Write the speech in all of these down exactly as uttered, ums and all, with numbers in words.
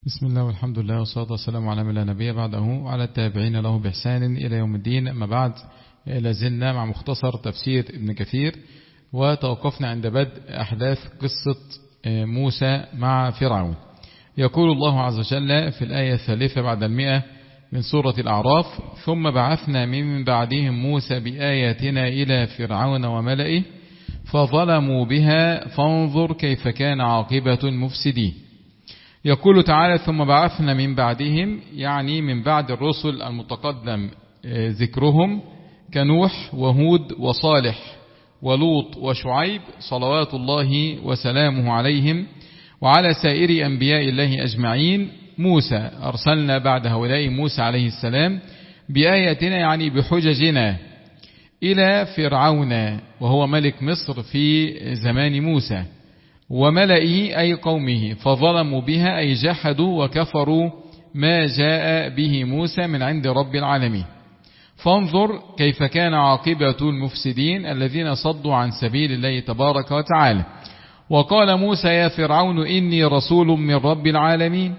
بسم الله والحمد لله والصلاة والسلام على من لا نبي بعده وعلى التابعين له بإحسان إلى يوم الدين. أما بعد، لازلنا مع مختصر تفسير ابن كثير، وتوقفنا عند بدء أحداث قصة موسى مع فرعون. يقول الله عز وجل في الآية الثالثة بعد المئة من سورة الأعراف: ثم بعثنا من بعدهم موسى بآياتنا إلى فرعون وملئه فظلموا بها فانظر كيف كان عاقبة المفسدين. يقول تعالى: ثم بعثنا من بعدهم، يعني من بعد الرسل المتقدم ذكرهم كنوح وهود وصالح ولوط وشعيب صلوات الله وسلامه عليهم وعلى سائر أنبياء الله أجمعين. موسى أرسلنا بعد هؤلاء موسى عليه السلام بآياتنا، يعني بحججنا، إلى فرعون وهو ملك مصر في زمان موسى وملئه أي قومه، فظلموا بها أي جحدوا وكفروا ما جاء به موسى من عند رب العالمين. فانظر كيف كان عاقبة المفسدين الذين صدوا عن سبيل الله تبارك وتعالى. وقال موسى: يا فرعون إني رسول من رب العالمين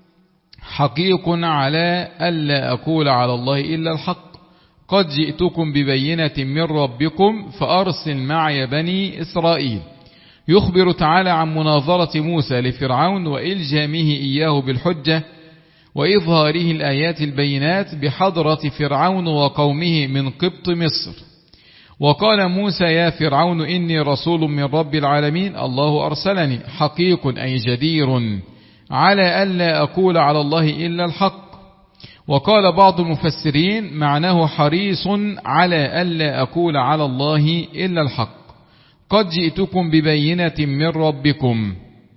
حقيق على ألا أقول على الله إلا الحق قد جئتكم ببينة من ربكم فأرسل معي بني إسرائيل. يخبر تعالى عن مناظرة موسى لفرعون وإلجامه إياه بالحجة وإظهاره الآيات البينات بحضرة فرعون وقومه من قبط مصر. وقال موسى: يا فرعون إني رسول من رب العالمين الله أرسلني حقيق أي جدير على ألا أقول على الله إلا الحق. وقال بعض المفسرين معناه حريص على ألا أقول على الله إلا الحق قد جئتكم ببينة من ربكم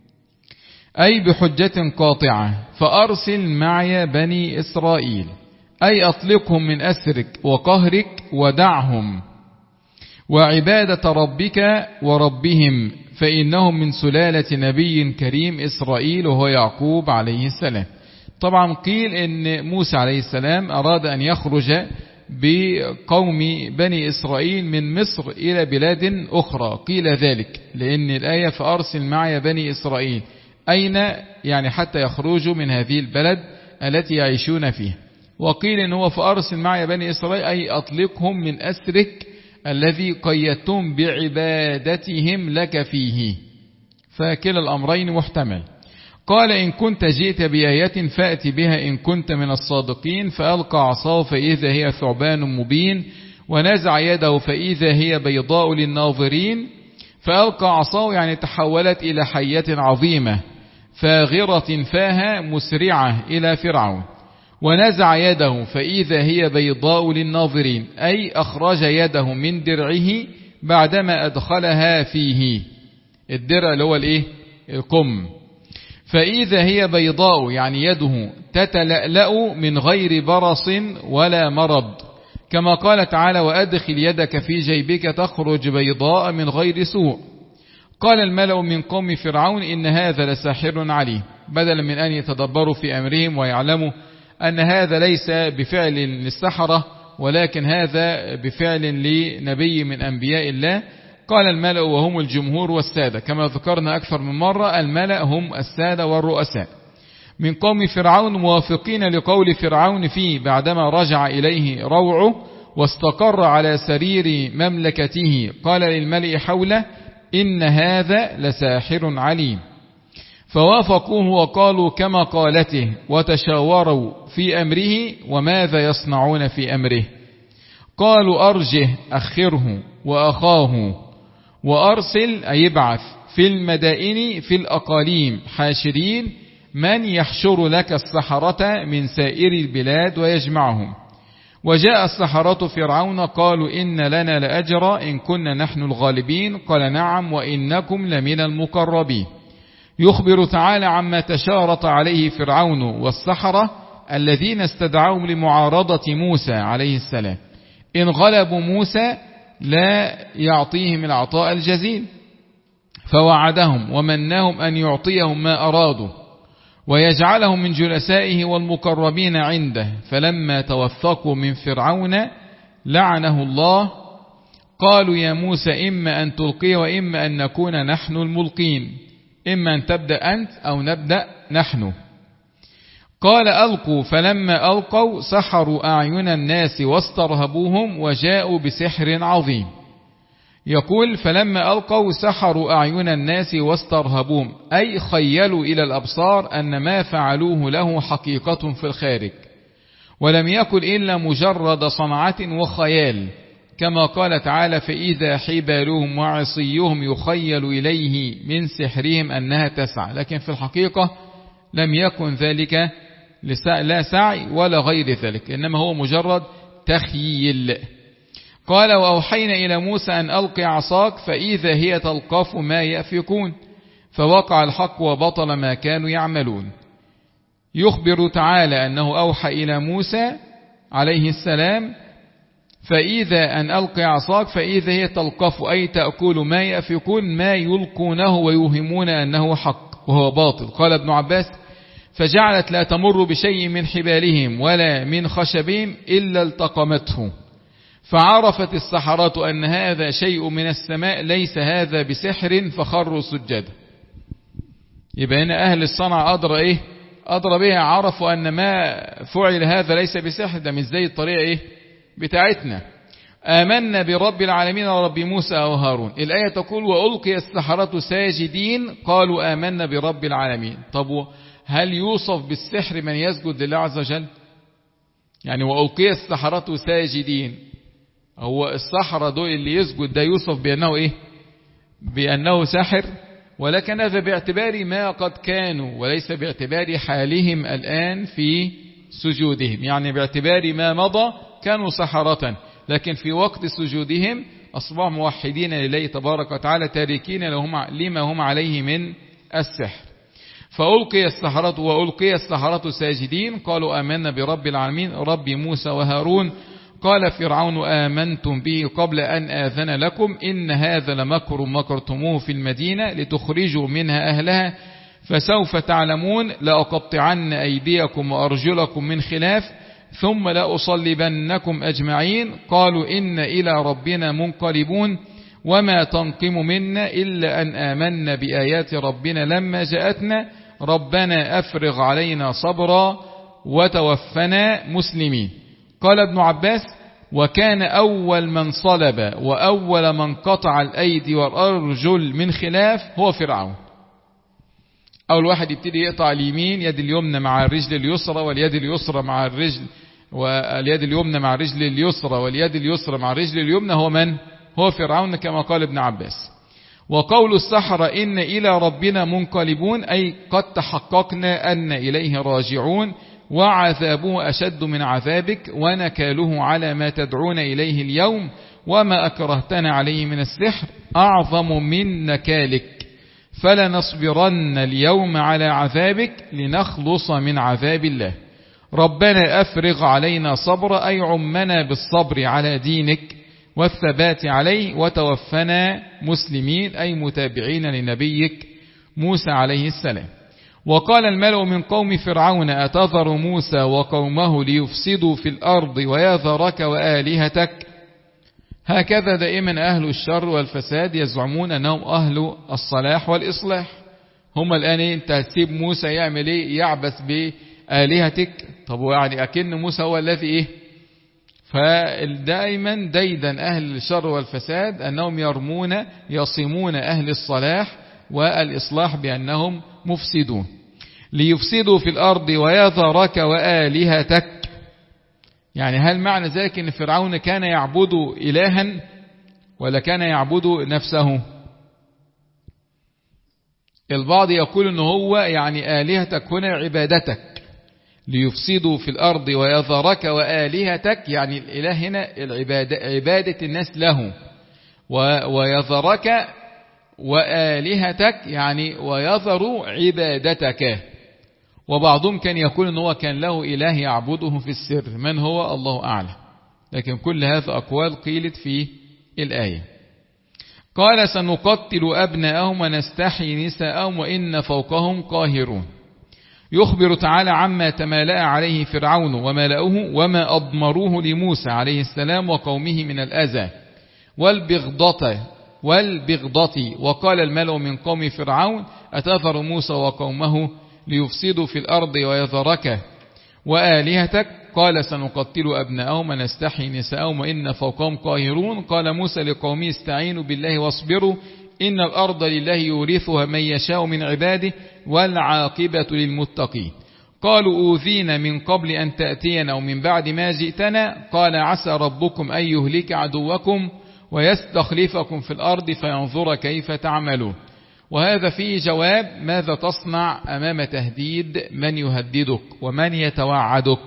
أي بحجة قاطعة فأرسل معي بني إسرائيل أي أطلقهم من أسرك وقهرك ودعهم وعبادة ربك وربهم فإنهم من سلالة نبي كريم إسرائيل وهو يعقوب عليه السلام. طبعا قيل إن موسى عليه السلام أراد أن يخرج بقوم بني إسرائيل من مصر إلى بلاد أخرى، قيل ذلك لأن الآية فأرسل معي بني إسرائيل أين، يعني حتى يخرجوا من هذه البلد التي يعيشون فيها. وقيل إن هو فأرسل معي بني إسرائيل أي أطلقهم من أسرك الذي قيدتم بعبادتهم لك فيه، فكلا الأمرين محتمل. قال: إن كنت جئت بآية فأت بها إن كنت من الصادقين. فألقى عصاه فإذا هي ثعبان مبين ونزع يده فإذا هي بيضاء للناظرين. فألقى عصاه يعني تحولت إلى حية عظيمة فاغرة فاها مسرعة إلى فرعون. ونزع يده فإذا هي بيضاء للناظرين أي أخرج يده من درعه بعدما أدخلها فيه. الدرع اللي هو الإيه؟ القم. فإذا هي بيضاء يعني يده تتلألأ من غير برص ولا مرض، كما قال تعالى: وأدخل يدك في جيبك تخرج بيضاء من غير سوء. قال الملأ من قوم فرعون: إن هذا لساحر عليم، بدلا من أن يتدبروا في أمرهم ويعلموا أن هذا ليس بفعل للسحرة ولكن هذا بفعل لنبي من أنبياء الله. قال الملأ وهم الجمهور والسادة، كما ذكرنا أكثر من مرة الملأ هم السادة والرؤساء من قوم فرعون، موافقين لقول فرعون فيه بعدما رجع إليه روعه واستقر على سرير مملكته. قال للملأ حوله: إن هذا لساحر عليم. فوافقوه وقالوا كما قالته وتشاوروا في أمره وماذا يصنعون في أمره. قالوا: أرجه أخره وأخاه وأرسل أي يبعث في المدائن في الأقاليم حاشرين من يحشر لك السحرة من سائر البلاد ويجمعهم. وجاء السحرة فرعون قالوا: إن لنا لأجرا إن كنا نحن الغالبين. قال: نعم وإنكم لمن المقربين. يخبر تعالى عما تشارط عليه فرعون والسحرة الذين استدعوهم لمعارضة موسى عليه السلام. إن غلبوا موسى لا يعطيهم العطاء الجزيل، فوعدهم ومنهم أن يعطيهم ما أرادوا ويجعلهم من جلسائه والمقربين عنده. فلما توثقوا من فرعون لعنه الله قالوا: يا موسى إما أن تلقي وإما أن نكون نحن الملقين، إما أن تبدأ أنت أو نبدأ نحن. قال ألقوا، فلما ألقوا سحروا أعين الناس واسترهبوهم وجاءوا بسحر عظيم. يقول فلما ألقوا سحروا أعين الناس واسترهبوهم، أي خيلوا إلى الأبصار أن ما فعلوه له حقيقة في الخارج، ولم يكن إلا مجرد صنعة وخيال، كما قال تعالى فإذا حبالهم وعصيهم يخيل إليه من سحرهم أنها تسعى، لكن في الحقيقة لم يكن ذلك لا سعي ولا غير ذلك، إنما هو مجرد تخيل. قال وأوحينا إلى موسى أن ألقي عصاك فإذا هي تلقف ما يأفكون، فوقع الحق وبطل ما كانوا يعملون. يخبر تعالى أنه أوحى إلى موسى عليه السلام فإذا أن ألقي عصاك فإذا هي تلقف، أي تأكل ما يأفكون، ما يلقونه ويوهمون أنه حق وهو باطل. قال ابن عباس فجعلت لا تمر بشيء من حبالهم ولا من خشبهم إلا التقمته، فعرفت السحرة أن هذا شيء من السماء ليس هذا بسحر فخروا سجدا. يبقى هنا أهل الصنعة أدرى إيه؟ أدرى بها، عرفوا أن ما فعل هذا ليس بسحر، ده مش زي الطريقة إيه بتاعتنا. آمنا برب العالمين رب موسى وهارون. الآية تقول وألقي السحرة ساجدين قالوا آمنا برب العالمين. طب هل يوصف بالسحر من يسجد لله عز وجل؟ يعني وألقي السحرة ساجدين، هو السحرة دول اللي يسجد ده يوصف بأنه إيه؟ بأنه ساحر، ولكن هذا باعتبار ما قد كانوا وليس باعتبار حالهم الآن في سجودهم. يعني باعتبار ما مضى كانوا سحرة، لكن في وقت سجودهم أصبحوا موحدين لله تبارك وتعالى تاركين لما هم عليه من السحر. فألقي السحرة وألقي السحرة ساجدين قالوا آمنا برب العالمين رب موسى وهارون. قال فرعون آمنتم به قبل أن آذن لكم إن هذا لمكر مكرتموه في المدينة لتخرجوا منها أهلها فسوف تعلمون لأقطعن أيديكم وأرجلكم من خلاف ثم لأصلبنكم أجمعين. قالوا إن إلى ربنا منقلبون وما تنقم منا إلا أن آمنا بآيات ربنا لما جاءتنا ربنا أفرغ علينا صبرا وتوفنا مسلمين. قال ابن عباس وكان أول من صلب وأول من قطع الأيدي والأرجل من خلاف هو فرعون. أول واحد يبتدي يقطع اليمين يد اليمنى مع الرجل اليسرى واليد اليسرى مع الرجل واليد اليمنى مع الرجل اليسرى واليد اليسرى مع الرجل اليمنى هو من؟ هو فرعون كما قال ابن عباس. وقول السحرة إن إلى ربنا منقلبون أي قد تحققنا أن إليه راجعون وعذابه أشد من عذابك ونكاله على ما تدعون إليه اليوم وما أكرهتنا عليه من السحر أعظم من نكالك فلنصبرن اليوم على عذابك لنخلص من عذاب الله. ربنا أفرغ علينا صبر أي عمنا بالصبر على دينك والثبات عليه وتوفنا مسلمين أي متابعين لنبيك موسى عليه السلام. وقال الملأ من قوم فرعون أتذر موسى وقومه ليفسدوا في الأرض ويذرك وآلهتك. هكذا دائما أهل الشر والفساد يزعمون أنهم أهل الصلاح والإصلاح. هم الآن انت هتسيب موسى يعمل ايه؟ يعبث بآلهتك. طب يعني أكن موسى هو الذي ايه؟ فدائما ديدا أهل الشر والفساد أنهم يرمون يصمون أهل الصلاح والإصلاح بأنهم مفسدون. ليفسدوا في الأرض ويذرك وآلهتك. يعني هل معنى ذلك أن فرعون كان يعبد إلها ولا كان يعبد نفسه؟ البعض يقول أنه هو يعني آلهتك هنا عبادتك. ليفسدوا في الأرض ويذرك وآلهتك يعني الإله هنا العبادة عبادة الناس له، ويذرك وآلهتك يعني ويذر عبادتك. وبعضهم كان يقول أنه كان له إله يعبده في السر، من هو الله أعلم، لكن كل هذا أقوال قيلت في الآية. قال سنقتل أبناءهم ونستحيي نساءهم وإن فوقهم قاهرون. يخبر تعالى عما تمالأ عليه فرعون وملأه وما أضمروه لموسى عليه السلام وقومه من الأذى والبغضة والبغضة. وقال الملأ من قوم فرعون أتذر موسى وقومه ليفسدوا في الأرض ويذرك وآلهتك قال سنقتل أبناءهم ونستحيي نساءهم وإن فوقهم قاهرون قال موسى لقومه استعينوا بالله واصبروا إن الأرض لله يورثها من يشاء من عباده والعاقبة للمتقين قالوا أوذينا من قبل أن تأتينا ومن بعد ما جئتنا قال عسى ربكم أن يهلك عدوكم ويستخلفكم في الأرض فينظر كيف تعملون. وهذا فيه جواب ماذا تصنع أمام تهديد من يهددك ومن يتوعدك.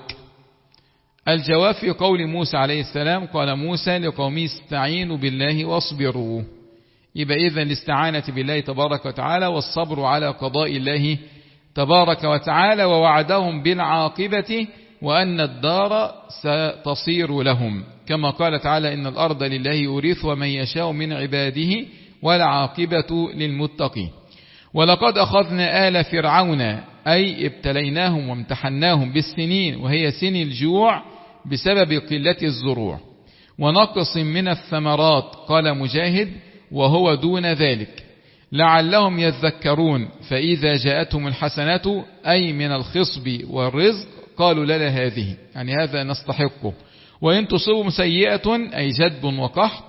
الجواب في قول موسى عليه السلام قال موسى لقومه استعينوا بالله واصبروا. يبقى إذن الاستعانة بالله تبارك وتعالى والصبر على قضاء الله تبارك وتعالى ووعدهم بالعاقبة وأن الدار ستصير لهم كما قال تعالى إن الأرض لله يورث ومن يشاء من عباده والعاقبة للمتقين. ولقد أخذنا آل فرعون أي ابتليناهم وامتحناهم بالسنين وهي سن الجوع بسبب قلة الزروع ونقص من الثمرات قال مجاهد وهو دون ذلك لعلهم يذكرون فإذا جاءتهم الحسنة أي من الخصب والرزق قالوا لنا هذه يعني هذا نستحقه وإن تصبهم سيئة أي جدب وقحط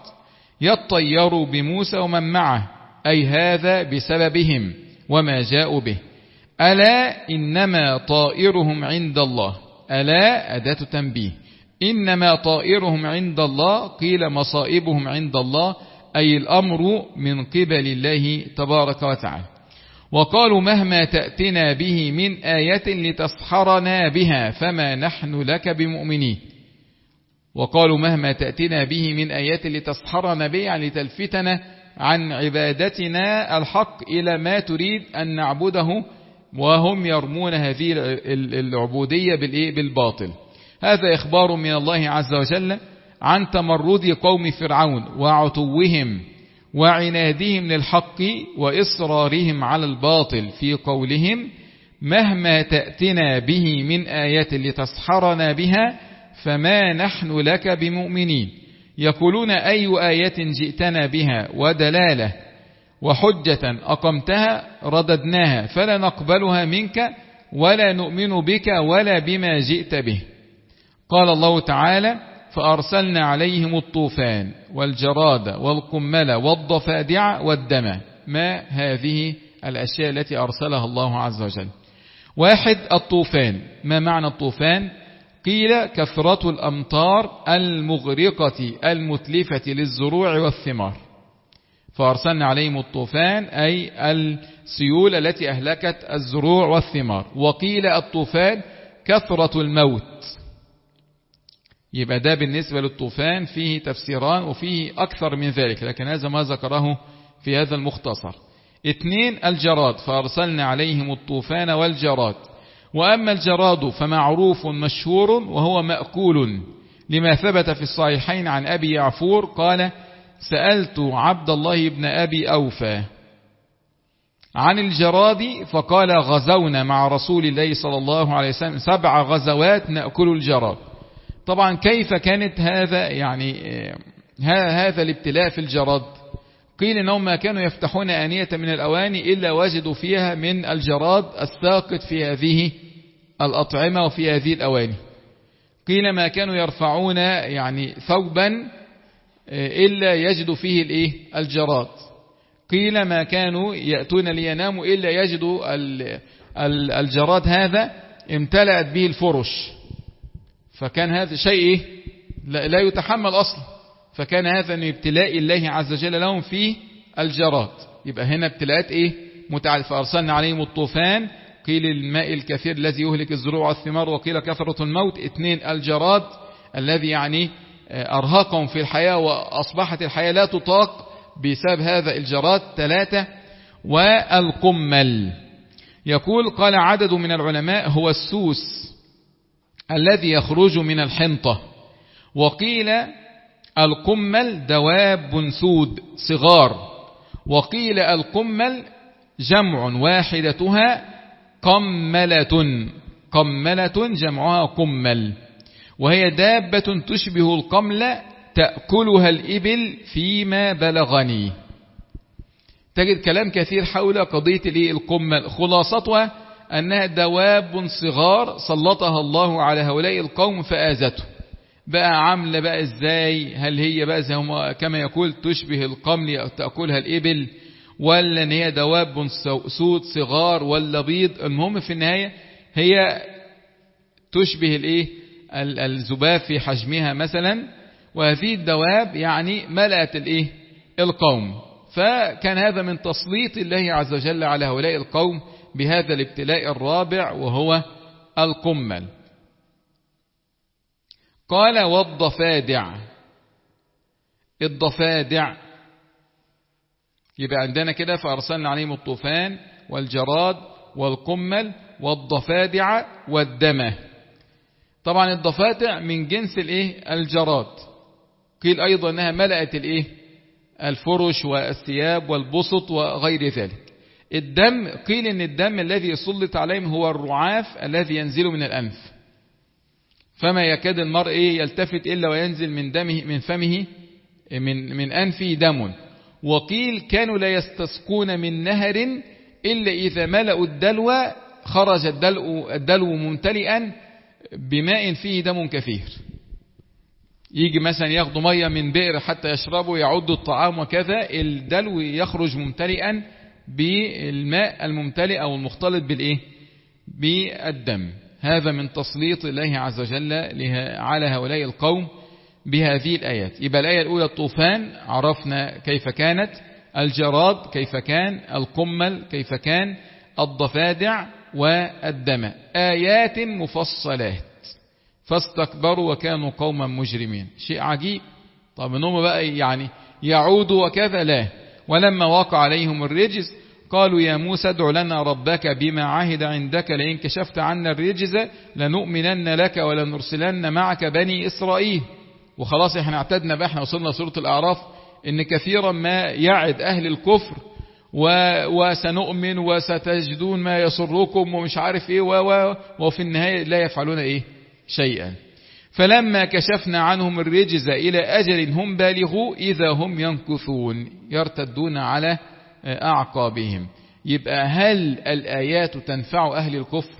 يطيروا بموسى ومن معه أي هذا بسببهم وما جاءوا به ألا إنما طائرهم عند الله ألا أداة تنبيه إنما طائرهم عند الله قيل مصائبهم عند الله أي الأمر من قبل الله تبارك وتعالى. وقالوا مهما تأتنا به من آية لتسحرنا بها فما نحن لك بمؤمنين. وقالوا مهما تأتنا به من آية لتسحرنا به يعني لتلفتنا عن عبادتنا الحق إلى ما تريد أن نعبده وهم يرمون هذه العبودية بالباطل. هذا إخبار من الله عز وجل عن تمرد قوم فرعون وعتوهم وعنادهم للحق وإصرارهم على الباطل في قولهم مهما تأتنا به من آية لتسحرنا بها فما نحن لك بمؤمنين. يقولون أي آية جئتنا بها ودلالة وحجة أقمتها رددناها فلا نقبلها منك ولا نؤمن بك ولا بما جئت به. قال الله تعالى فأرسلنا عليهم الطوفان والجراد والقمل والضفادع والدم. ما هذه الأشياء التي أرسلها الله عز وجل؟ واحد الطوفان. ما معنى الطوفان؟ قيل كثرة الأمطار المغرقة المتلفة للزروع والثمار. فأرسلنا عليهم الطوفان أي السيول التي أهلكت الزروع والثمار. وقيل الطوفان كثرة الموت. يبقى ده بالنسبة للطوفان فيه تفسيران وفيه أكثر من ذلك لكن هذا ما ذكره في هذا المختصر. اثنين الجراد فأرسلنا عليهم الطوفان والجراد. وأما الجراد فمعروف مشهور وهو مأكول لما ثبت في الصحيحين عن أبي يعفور قال سألت عبد الله بن أبي أوفى عن الجراد فقال غزونا مع رسول الله صلى الله عليه وسلم سبع غزوات نأكل الجراد. طبعا كيف كانت هذا يعني هذا الابتلاء في الجراد؟ قيل انهم ما كانوا يفتحون آنية من الأواني إلا وجدوا فيها من الجراد الساقط في هذه الأطعمة وفي هذه الأواني. قيل ما كانوا يرفعون يعني ثوبا إلا يجدوا فيه الايه الجراد. قيل ما كانوا يأتون ليناموا إلا يجدوا الجراد هذا امتلأت به الفرش. فكان هذا شيء لا يتحمل أصلا. فكان هذا من ابتلاء الله عز وجل لهم في الجراد. يبقى هنا ابتلاءات ايه متعددة. فأرسلنا عليهم الطوفان قيل الماء الكثير الذي يهلك الزروع والثمار وقيل كثرة الموت. اثنين الجراد الذي يعني أرهقهم في الحياة وأصبحت الحياة لا تطاق بسبب هذا الجراد. ثلاثة والقمل. يقول قال عدد من العلماء هو السوس الذي يخرج من الحنطة. وقيل القمل دواب سود صغار. وقيل القمل جمع واحدتها قملة. قملة جمعها قمل وهي دابة تشبه القمل تأكلها الإبل فيما بلغني. تجد كلام كثير حول قضية القمل. خلاصتها أنها دواب صغار سلطها الله على هؤلاء القوم فآذته. بقى عاملة بقى ازاي؟ هل هي بقى زي هم كما يقول تشبه القمل تأكلها الإبل، ولا ان هي دواب سود صغار ولا بيض؟ المهم في النهاية هي تشبه الايه الذباب في حجمها مثلا، وهذه الدواب يعني ملأت الايه القوم. فكان هذا من تسليط الله عز وجل على هؤلاء القوم بهذا الابتلاء الرابع وهو القمل. قال والضفادع. الضفادع يبقى عندنا كده فأرسلنا عليهم الطوفان والجراد والقمل والضفادع والدمة. طبعا الضفادع من جنس الايه الجراد، قيل ايضا انها ملأت الايه الفرش والثياب والبسط وغير ذلك. الدم قيل ان الدم الذي يسلط عليهم هو الرعاف الذي ينزل من الأنف، فما يكاد المرء يلتفت إلا وينزل من دمه من فمه من من أنفه دم. وقيل كانوا لا يستسقون من نهر إلا إذا ملأوا الدلو خرج الدلو, الدلو ممتلئا بماء فيه دم كثير. يجي مثلا ياخدوا مية من بئر حتى يشربوا، يعدوا الطعام وكذا، الدلو يخرج ممتلئا بالماء الممتلئ أو المختلط بالإيه بالدم. هذا من تسليط الله عز وجل على هؤلاء القوم بهذه الآيات. يبقى الآية الأولى الطوفان عرفنا كيف كانت، الجراد كيف كان، القمل كيف كان، الضفادع والدم، آيات مفصلات فاستكبروا وكانوا قوما مجرمين. شيء عجيب. طب انهم بقى يعني يعودوا وكذا؟ لا. ولما وقع عليهم الرجز قالوا يا موسى ادع لنا ربك بما عهد عندك لئن كشفت عنا الرجز لنؤمنن لك ولنرسلن معك بني إسرائيل. وخلاص احنا اعتدنا بقى، احنا وصلنا سورة الأعراف ان كثيرا ما يعد أهل الكفر و... وسنؤمن وستجدون ما يسركم ومش عارف ايه و... و... وفي النهاية لا يفعلون ايه شيئا. فلما كشفنا عنهم الرجز إلى أجل هم بالغوا إذا هم ينكثون يرتدون على أعقابهم. يبقى هل الآيات تنفع أهل الكفر؟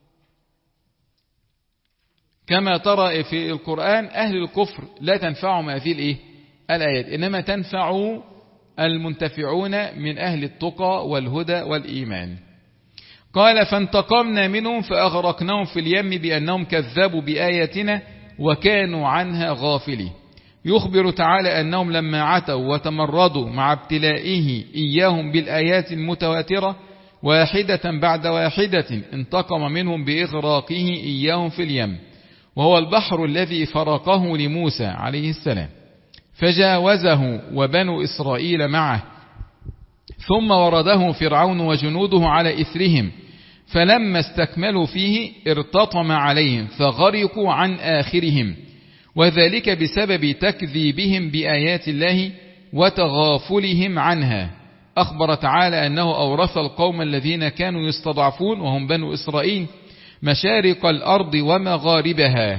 كما ترى في القرآن أهل الكفر لا تنفعهم هذه الإيه؟ الآيات، إنما تنفع المنتفعون من أهل التقى والهدى والإيمان. قال فانتقمنا منهم فأغرقناهم في اليم بأنهم كذبوا بآياتنا وكانوا عنها غافلين. يخبر تعالى أنهم لما عتوا وتمردوا مع ابتلائه إياهم بالآيات المتواترة واحدة بعد واحدة انتقم منهم بإغراقه إياهم في اليم، وهو البحر الذي فرقه لموسى عليه السلام فجاوزه وبنو إسرائيل معه، ثم ورده فرعون وجنوده على إثرهم، فلما استكملوا فيه ارتطم عليهم فغرقوا عن آخرهم، وذلك بسبب تكذيبهم بآيات الله وتغافلهم عنها. أخبر تعالى أنه أورث القوم الذين كانوا يستضعفون وهم بنو إسرائيل مشارق الأرض ومغاربها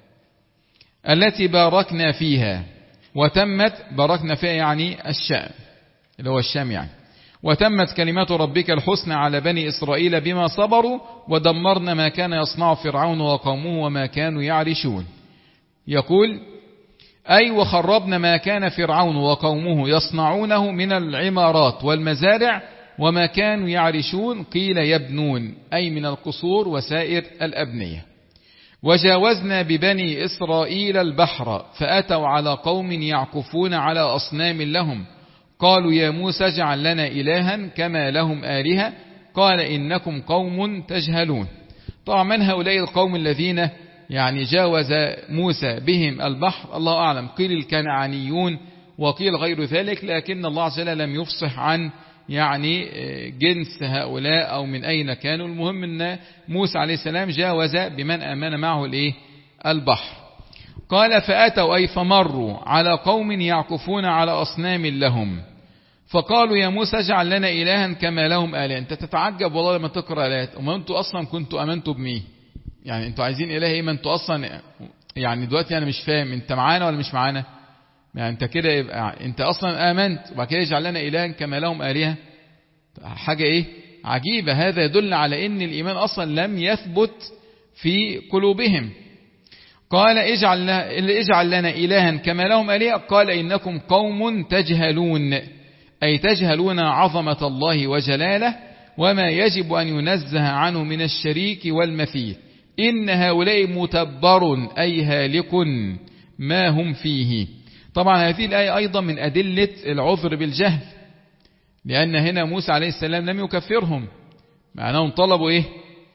التي باركنا فيها، وتمت باركنا فيها يعني الشام اللي هو الشام يعني، وتمت كلمات ربك الحسنى على بني إسرائيل بما صبروا ودمرنا ما كان يصنع فرعون وقومه وما كانوا يعرشون. يقول أي وخربنا ما كان فرعون وقومه يصنعونه من العمارات والمزارع وما كانوا يعرشون، قيل يبنون أي من القصور وسائر الأبنية. وجاوزنا ببني إسرائيل البحر فأتوا على قوم يعكفون على أصنام لهم، قالوا يا موسى اجعل لنا إلها كما لهم آلهة، قال إنكم قوم تجهلون. طبعا من هؤلاء القوم الذين يعني جاوز موسى بهم البحر؟ الله أعلم، قيل الكنعانيون وقيل غير ذلك، لكن الله عز وجل لم يفصح عن يعني جنس هؤلاء أو من أين كانوا. المهم أن موسى عليه السلام جاوز بمن آمن معه الإيه؟ البحر. قال فأتوا أي فمروا على قوم يعكفون على أصنام لهم، فقالوا يا موسى اجعل لنا إلها كما لهم آلهة. أنت تتعجب والله لما تقرأ آيات، وما أنتوا أصلا كنتوا أمنتوا بمين؟ يعني أنتوا عايزين إله إيه؟ ما أنتوا أصلا يعني دلوقتي أنا مش فاهم أنت معانا ولا مش معانا؟ يعني أنت كده يبقى أنت أصلا آمنت وبعد كده يجعل لنا إلها كما لهم آلهة، حاجة إيه عجيبة. هذا يدل على أن الإيمان أصلا لم يثبت في قلوبهم. قال اجعل, اجعل لنا إلها كما لهم آلهة، قال إنكم قوم تجهلون، أي تجهلون عظمة الله وجلاله وما يجب أن ينزه عنه من الشريك والمثيل، إن هؤلاء متبر أي هالك ما هم فيه. طبعا هذه الآية أيضا من أدلة العذر بالجهل، لأن هنا موسى عليه السلام لم يكفرهم، معناهم طلبوا إيه؟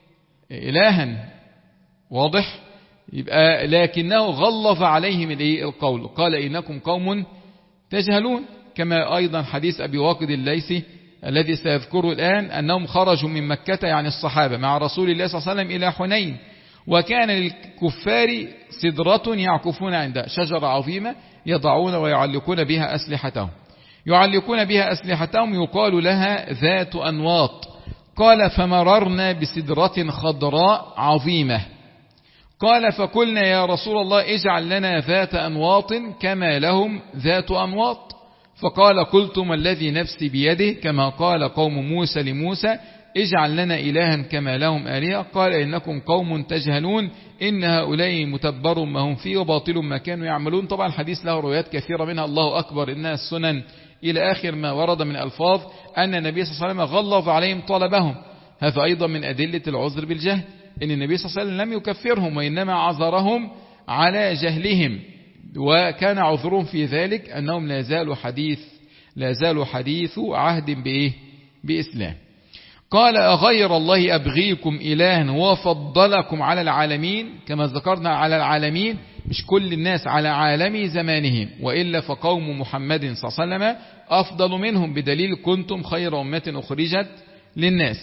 إلها، واضح؟ يبقى لكنه غلظ عليهم الإيه؟ القول، قال إنكم قوم تجهلون، كما أيضا حديث أبي واقد الليثي الذي سيذكره الآن، أنهم خرجوا من مكة يعني الصحابة مع رسول الله صلى الله عليه وسلم إلى حنين، وكان للكفار سدرة يعكفون عندها، شجرة عظيمة يضعون ويعلقون بها أسلحتهم، يعلقون بها أسلحتهم يقال لها ذات أنواط. قال فمررنا بسدرة خضراء عظيمة، قال فقلنا يا رسول الله اجعل لنا ذات أنواط كما لهم ذات أنواط، فقال قلتم الذي نفسي بيده كما قال قوم موسى لموسى اجعل لنا إلها كما لهم آلهة، قال إنكم قوم تجهلون إن هؤلاء متبر ما هم فيه وباطل ما كانوا يعملون. طبعا الحديث له روايات كثيرة، منها الله أكبر إنها السنن إلى آخر ما ورد من ألفاظ أن النبي صلى الله عليه وسلم غلظ عليهم طلبهم. هذا أيضا من أدلة العذر بالجهل، إن النبي صلى الله عليه وسلم لم يكفرهم وإنما عذرهم على جهلهم، وكان عذرهم في ذلك أنهم لا زالوا حديث لا زالوا حديث عهد بإيه؟ بإسلام. قال أغير الله أبغيكم إلها هو فضلكم على العالمين، كما ذكرنا على العالمين مش كل الناس، على عالم زمانهم، وإلا فقوم محمد صلى الله عليه وسلم أفضل منهم بدليل كنتم خير أمة أخرجت للناس.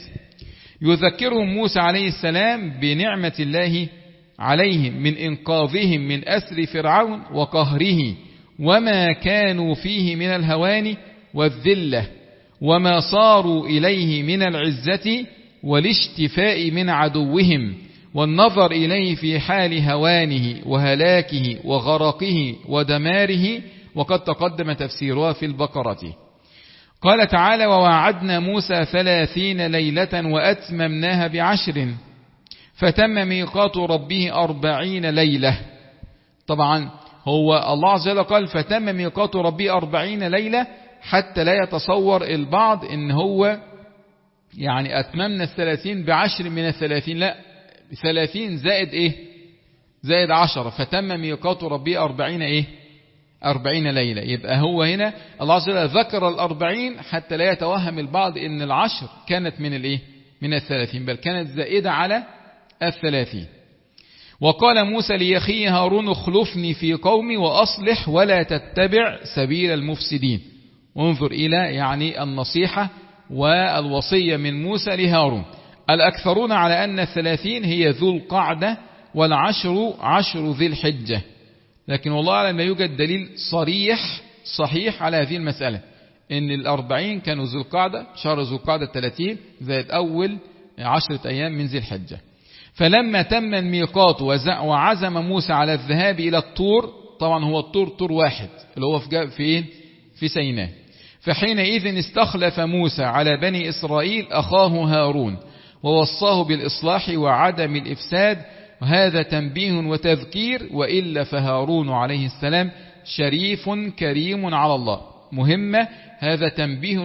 يذكرهم موسى عليه السلام بنعمة الله عليهم من إنقاذهم من أسر فرعون وقهره وما كانوا فيه من الهوان والذلة وما صاروا إليه من العزة والاشتفاء من عدوهم، والنظر إليه في حال هوانه وهلاكه وغرقه ودماره، وقد تقدم تفسيرها في البقرة. قال تعالى ووعدنا موسى ثلاثين ليلة وأتممناها بعشر فتم ميقات ربه أربعين ليلة. طبعا هو الله عز وجل قال فتم ميقات ربه أربعين ليلة حتى لا يتصور البعض ان هو يعني أتممنا الثلاثين بعشر من الثلاثين، لا، ثلاثين زائد ايه؟ زائد عشرة، فتم ميقات ربه أربعين ايه؟ أربعين ليلة. يبقى هو هنا الله عز وجل ذكر الأربعين حتى لا يتوهم البعض ان العشر كانت من الايه؟ من الثلاثين، بل كانت زائدة على الثلاثين. وقال موسى لأخيه هارون اخلفني في قومي وأصلح ولا تتبع سبيل المفسدين. انظر إلى يعني النصيحة والوصية من موسى لهارون. الأكثرون على أن الثلاثين هي ذو القعدة والعشر عشر ذي الحجة، لكن والله أعلم لا يوجد دليل صريح صحيح على هذه المسألة، إن الأربعين كانوا ذو القعدة، شهر ذو القعدة الثلاثين زائد أول عشرة أيام من ذي الحجة. فلما تم الميقات وعزم موسى على الذهاب إلى الطور، طبعا هو الطور طور واحد اللي هو في في سيناء، فحينئذ استخلف موسى على بني إسرائيل أخاه هارون ووصاه بالإصلاح وعدم الإفساد، وهذا تنبيه وتذكير، وإلا فهارون عليه السلام شريف كريم على الله. مهمة، هذا تنبيه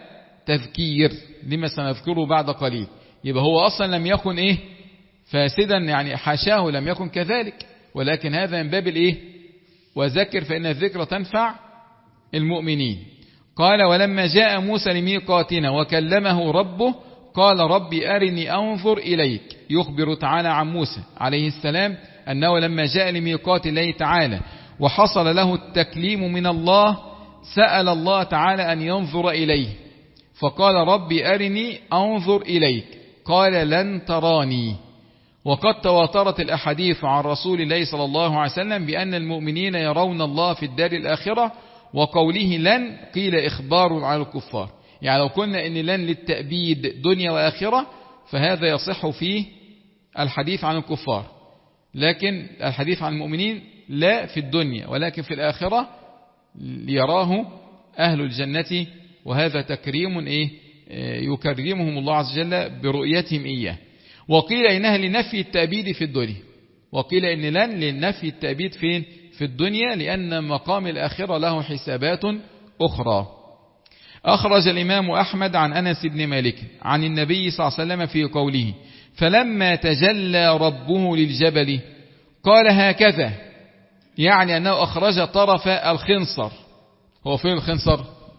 وتذكير لما سنذكره بعد قليل. يبقى هو أصلا لم يكن إيه؟ فاسدا، يعني حاشاه لم يكن كذلك، ولكن هذا من باب الإيه؟ وذكر فإن الذكر تنفع المؤمنين. قال ولما جاء موسى لميقاتنا وكلمه ربه قال ربي أرني أنظر إليك. يخبر تعالى عن موسى عليه السلام أنه لما جاء لميقات الله تعالى وحصل له التكليم من الله سأل الله تعالى أن ينظر إليه، فقال ربي أرني أنظر إليك، قال لن تراني. وقد تواترت الأحاديث عن رسول الله صلى الله عليه وسلم بأن المؤمنين يرون الله في الدار الآخرة، وقوله لن قيل إخبار على الكفار، يعني لو قلنا إن لن للتأبيد دنيا وآخرة فهذا يصح فيه الحديث عن الكفار، لكن الحديث عن المؤمنين لا في الدنيا ولكن في الآخرة ليراه أهل الجنة، وهذا تكريم إيه يكرمهم الله عز وجل برؤيتهم إياه. وقيل إنها لنفي التأبيد في الدنيا، وقيل إن لن لنفي التأبيد فين في الدنيا، لأن مقام الآخرة له حسابات أخرى. أخرج الإمام أحمد عن أنس بن مالك عن النبي صلى الله عليه وسلم في قوله: فلما تجلى ربه للجبل قال هكذا، يعني أنه أخرج طرف الخنصر. هو فين الخنصر؟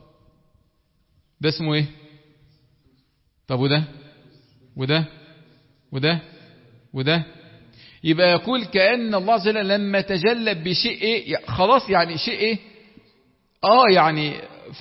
ده اسمه إيه؟ طب وده وده وده وده يبقى يقول كأن الله عز وجل لما تجلى بشيء إيه خلاص، يعني شيء إيه آه يعني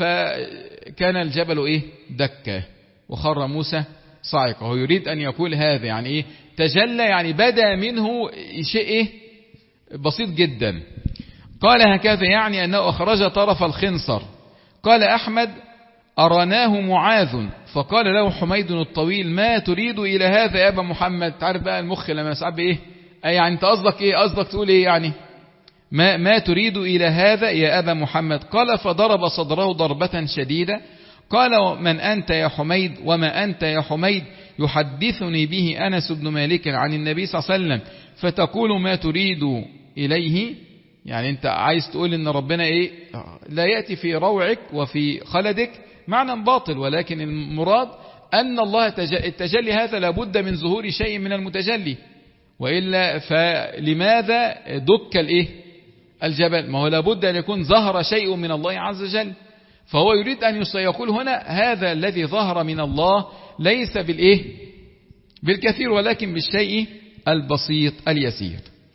فكان الجبل إيه دكة وخر موسى صاعقة. هو يريد أن يقول هذا يعني إيه تجلى، يعني بدا منه شيء إيه بسيط جدا. قال هكذا يعني أنه أخرج طرف الخنصر. قال أحمد: أرناه معاذ فقال له حميد الطويل: ما تريد إلى هذا يا أبا محمد؟ تعرف بقى المخ لما يسعب إيه يعني أنت قصدك إيه؟ قصدك تقول إيه يعني ما, ما تريد إلى هذا يا أبا محمد؟ قال: فضرب صدره ضربة شديدة. قال: من أنت يا حميد؟ وما أنت يا حميد؟ يحدثني به أنس بن مالك عن النبي صلى الله عليه وسلم فتقول ما تريد إليه؟ يعني أنت عايز تقول إن ربنا إيه لا يأتي في روعك وفي خلدك معنى باطل، ولكن المراد أن الله التجلي هذا لابد من ظهور شيء من المتجلي، وإلا فلماذا دك الإيه الجبل؟ ما هو لابد أن يكون ظهر شيء من الله عز وجل. فهو يريد أن يقول هنا هذا الذي ظهر من الله ليس بالإيه بالكثير، ولكن بالشيء البسيط اليسير.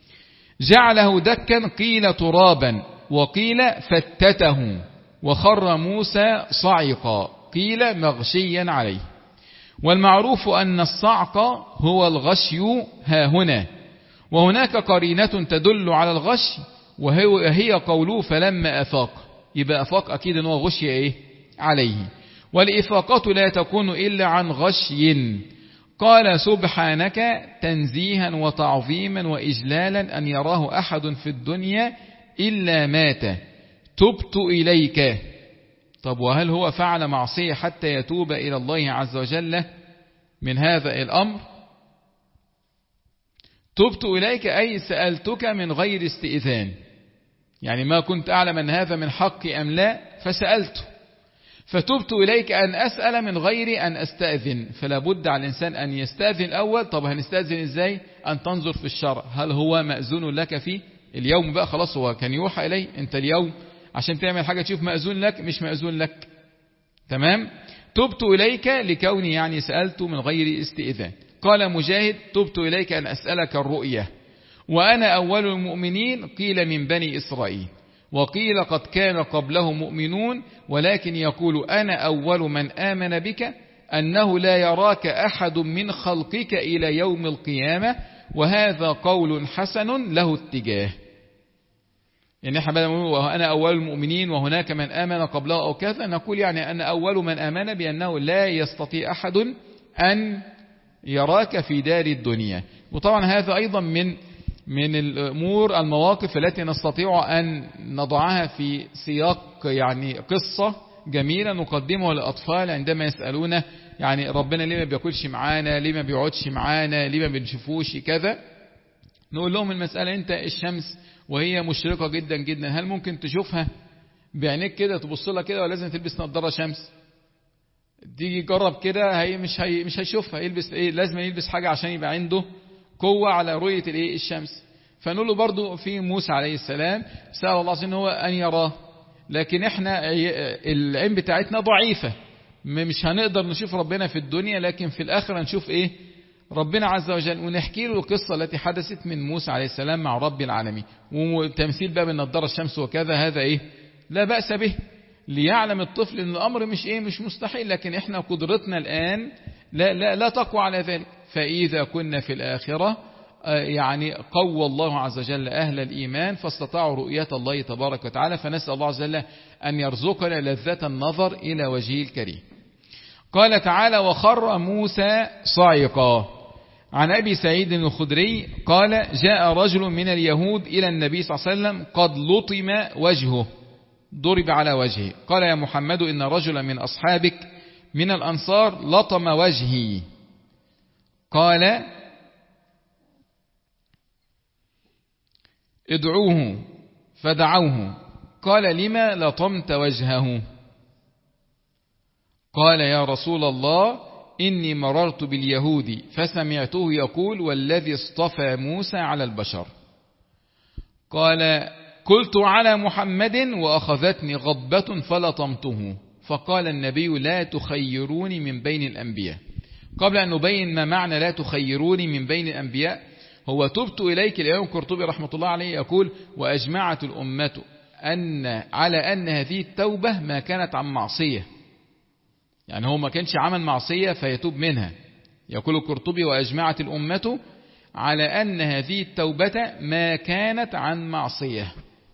جعله دكا، قيل ترابا، وقيل فتته، وخر موسى صعقا، قيل مغشيا عليه. والمعروف أن الصعق هو الغشي ها هنا، وهناك قرينة تدل على الغش وهي قوله فلما أفاق. يبقى أفاق أكيد أنه غشي إيه عليه، والإفاقة لا تكون إلا عن غشي. قال: سبحانك تنزيها وتعظيما وإجلالا أن يراه أحد في الدنيا إلا مات، تبت إليك. طب وهل هو فعل معصية حتى يتوب إلى الله عز وجل من هذا الأمر؟ تبت إليك أي سألتك من غير استئذان، يعني ما كنت أعلم أن هذا من حقي أم لا فسألته، فتبت إليك أن أسأل من غير أن أستأذن. فلا بد على الإنسان أن يستأذن الأول. طب هنستأذن إزاي؟ أن تنظر في الشرع هل هو مأذون لك فيه اليوم. بقى خلاص هو كان يوحى إليه أنت اليوم عشان تعمل حاجة تشوف مأذون لك مش مأذون لك. تمام. تبت إليك لكوني يعني سألت من غير استئذان. قال مجاهد: تبت إليك أن أسألك الرؤية، وأنا أول المؤمنين، قيل من بني إسرائيل، وقيل قد كان قبله مؤمنون، ولكن يقول أنا أول من آمن بك أنه لا يراك أحد من خلقك إلى يوم القيامة، وهذا قول حسن له اتجاه. يعني احنا بدنا نقول وأنا أول المؤمنين وهناك من آمن قبله أو كذا، نقول يعني أن أول من آمن بأنه لا يستطيع أحد أن يراك في دار الدنيا. وطبعا هذا أيضا من من الأمور المواقف التي نستطيع أن نضعها في سياق يعني قصة جميلة نقدمها للأطفال عندما يسألون يعني ربنا ليه ما بياكلش معانا، ليه ما بيقعدش معانا، ليه ما بنشوفوش كذا. نقول لهم المسألة أنت الشمس وهي مشرقة جدا جدا، هل ممكن تشوفها بعينيك كده تبص لها كده، ولا لازم تلبس نظارة شمس؟ تيجي جرب كده هي مش هي مش هيشوفها. يلبس ايه؟ لازم يلبس حاجة عشان يبقى عنده قوة على رؤية الايه الشمس. فنقول له برضو في موسى عليه السلام سأل الله عز وجل هو أن يراه، لكن احنا العين بتاعتنا ضعيفة مش هنقدر نشوف ربنا في الدنيا، لكن في الآخرة نشوف ايه ربنا عز وجل. ونحكي له القصة التي حدثت من موسى عليه السلام مع رب العالمين، وتمثيل بقى بالنضارة الشمس وكذا، هذا ايه لا بأس به، ليعلم الطفل ان الامر مش ايه مش مستحيل، لكن احنا قدرتنا الآن لا لا لا تقوى على ذلك. فإذا كنا في الآخرة يعني قوى الله عز وجل أهل الإيمان فاستطاعوا رؤية الله تبارك وتعالى. فنسأل الله عز وجل أن يرزقنا لذة النظر إلى وجهه الكريم. قال تعالى: وخر موسى صاعقا. عن أبي سعيد الخدري قال: جاء رجل من اليهود إلى النبي صلى الله عليه وسلم قد لطم وجهه، ضرب على وجهه. قال: يا محمد إن رجلا من أصحابك من الأنصار لطم وجهي، قال ادعوه فدعوه، قال لما لطمت وجهه؟ قال يا رسول الله إني مررت باليهود فسمعته يقول والذي اصطفى موسى على البشر. قال قلت على محمد وأخذتني غضبة فلطمته، فقال النبي لا تخيروني من بين الأنبياء. قبل أن نبين ما معنى لا تخيروني من بين الأنبياء، هو تبت إليك. الإمام القرطبي رحمة الله عليه يقول وأجمعت الأمة أن على أن هذه التوبة ما كانت عن معصية، يعني هو ما كانش عمل معصية فيتوب منها. يقول القرطبي وأجمعت الأمة على أن هذه التوبة ما كانت عن معصية.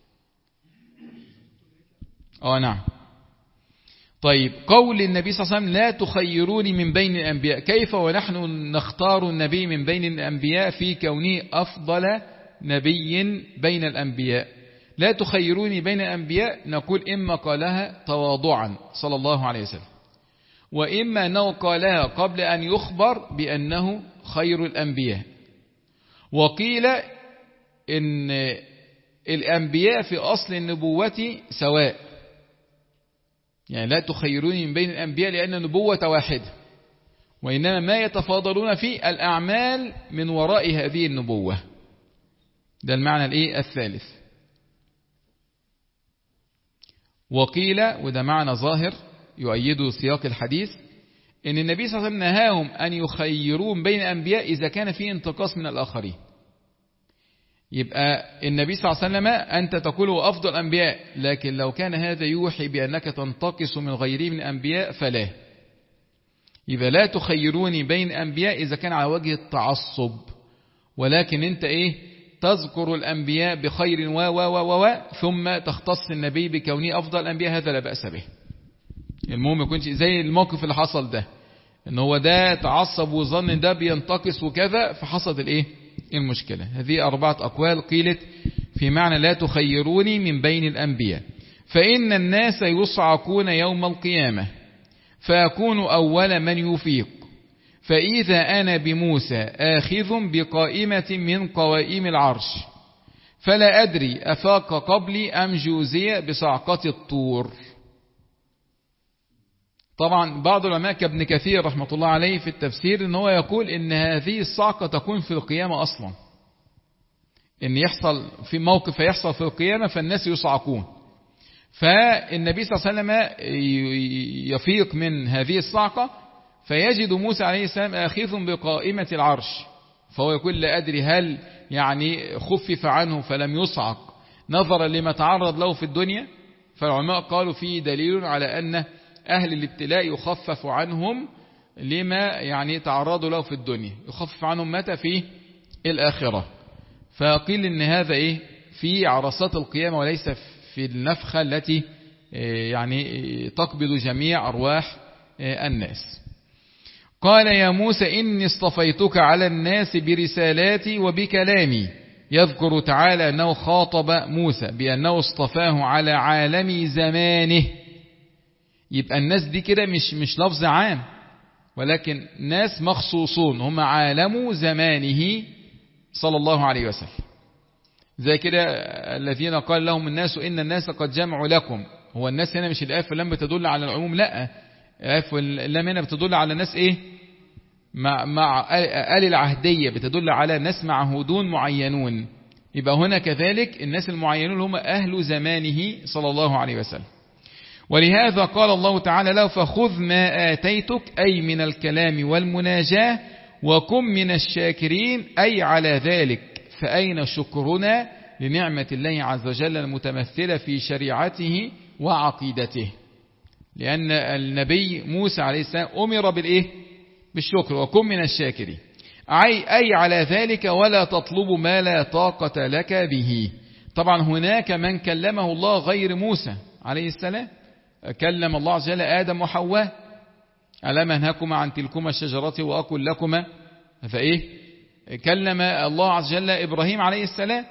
آه نعم. طيب قول النبي صلى الله عليه وسلم لا تخيروني من بين الأنبياء، كيف ونحن نختار النبي من بين الأنبياء في كونه أفضل نبي بين الأنبياء؟ لا تخيروني بين الأنبياء نقول إما قالها تواضعا صلى الله عليه وسلم، وإما أنه قالها قبل أن يخبر بأنه خير الأنبياء. وقيل إن الأنبياء في أصل النبوة سواء، يعني لا تخيروني من بين الأنبياء لأن النبوة واحدة، وإنما ما يتفاضلون في الأعمال من وراء هذه النبوة. ده المعنى الإيه الثالث. وقيل وده معنى ظاهر يؤيد سياق الحديث إن النبي صلى الله عليه وسلم نهاهم أن يخيرون بين الأنبياء إذا كان فيه انتقاص من الآخرين. يبقى النبي صلى الله عليه وسلم أنت تقول هو أفضل الأنبياء، لكن لو كان هذا يوحي بأنك تنتقص من غيره من الأنبياء فلا. يبقى لا تخيروني بين الأنبياء إذا كان على وجه التعصب، ولكن أنت إيه تذكر الأنبياء بخير و و و و ثم تختص النبي بكونه أفضل الأنبياء، هذا لا بأس به. المهم يكونش زي الموقف اللي حصل ده، إن هو ده تعصب وظن إن ده بينتقص وكذا فحصلت الإيه المشكلة. هذه أربعة أقوال قيلت في معنى لا تخيروني من بين الأنبياء. فإن الناس يصعقون يوم القيامة فأكون أول من يفيق، فإذا أنا بموسى آخذ بقائمة من قوائم العرش، فلا أدري أفاق قبلي أم جوزي بصعقة الطور. طبعا بعض العلماء كابن كثير رحمة الله عليه في التفسير ان هو يقول ان هذه الصعقة تكون في القيامة اصلا، ان يحصل في موقف يحصل في القيامة فالناس يصعقون، فالنبي صلى الله عليه وسلم يفيق من هذه الصعقة فيجد موسى عليه السلام آخذ بقائمة العرش، فهو يقول لا أدري هل يعني خفف عنه فلم يصعق نظرا لما تعرض له في الدنيا. فالعلماء قالوا فيه دليل على أن أهل الابتلاء يخفف عنهم لما يعني تعرضوا له في الدنيا، يخفف عنهم متى في الآخرة. فقيل إن هذا إيه في عرصات القيامة وليس في النفخة التي يعني تقبض جميع أرواح الناس. قال يا موسى إني اصطفيتك على الناس برسالاتي وبكلامي. يذكر تعالى أنه خاطب موسى بأنه اصطفاه على عالم زمانه. يبقى الناس دي كده مش مش لفظ عام، ولكن ناس مخصوصون هم عالم زمانه صلى الله عليه وسلم. زي كده الذين قال لهم الناس إن الناس قد جمعوا لكم. هو الناس هنا مش الآية واللام بتدل على العموم، لا، الآية واللام هنا بتدل على ناس إيه مع مع آل العهدية، بتدل على ناس معهودون معينون. يبقى هنا كذلك الناس المعينون هم أهل زمانه صلى الله عليه وسلم. ولهذا قال الله تعالى له فخذ ما آتيتك أي من الكلام والمناجاة وكن من الشاكرين أي على ذلك. فأين شكرنا لنعمة الله عز وجل المتمثلة في شريعته وعقيدته؟ لأن النبي موسى عليه السلام أمر بالإيه؟ بالشكر، وكن من الشاكرين أي, أي على ذلك ولا تطلب ما لا طاقة لك به. طبعا هناك من كلمه الله غير موسى عليه السلام، كلم الله عز وجل آدم وحواء ألم أنهكما عن تلكما الشجرة وأقل لكما، فإيه كلم الله عز وجل إبراهيم عليه السلام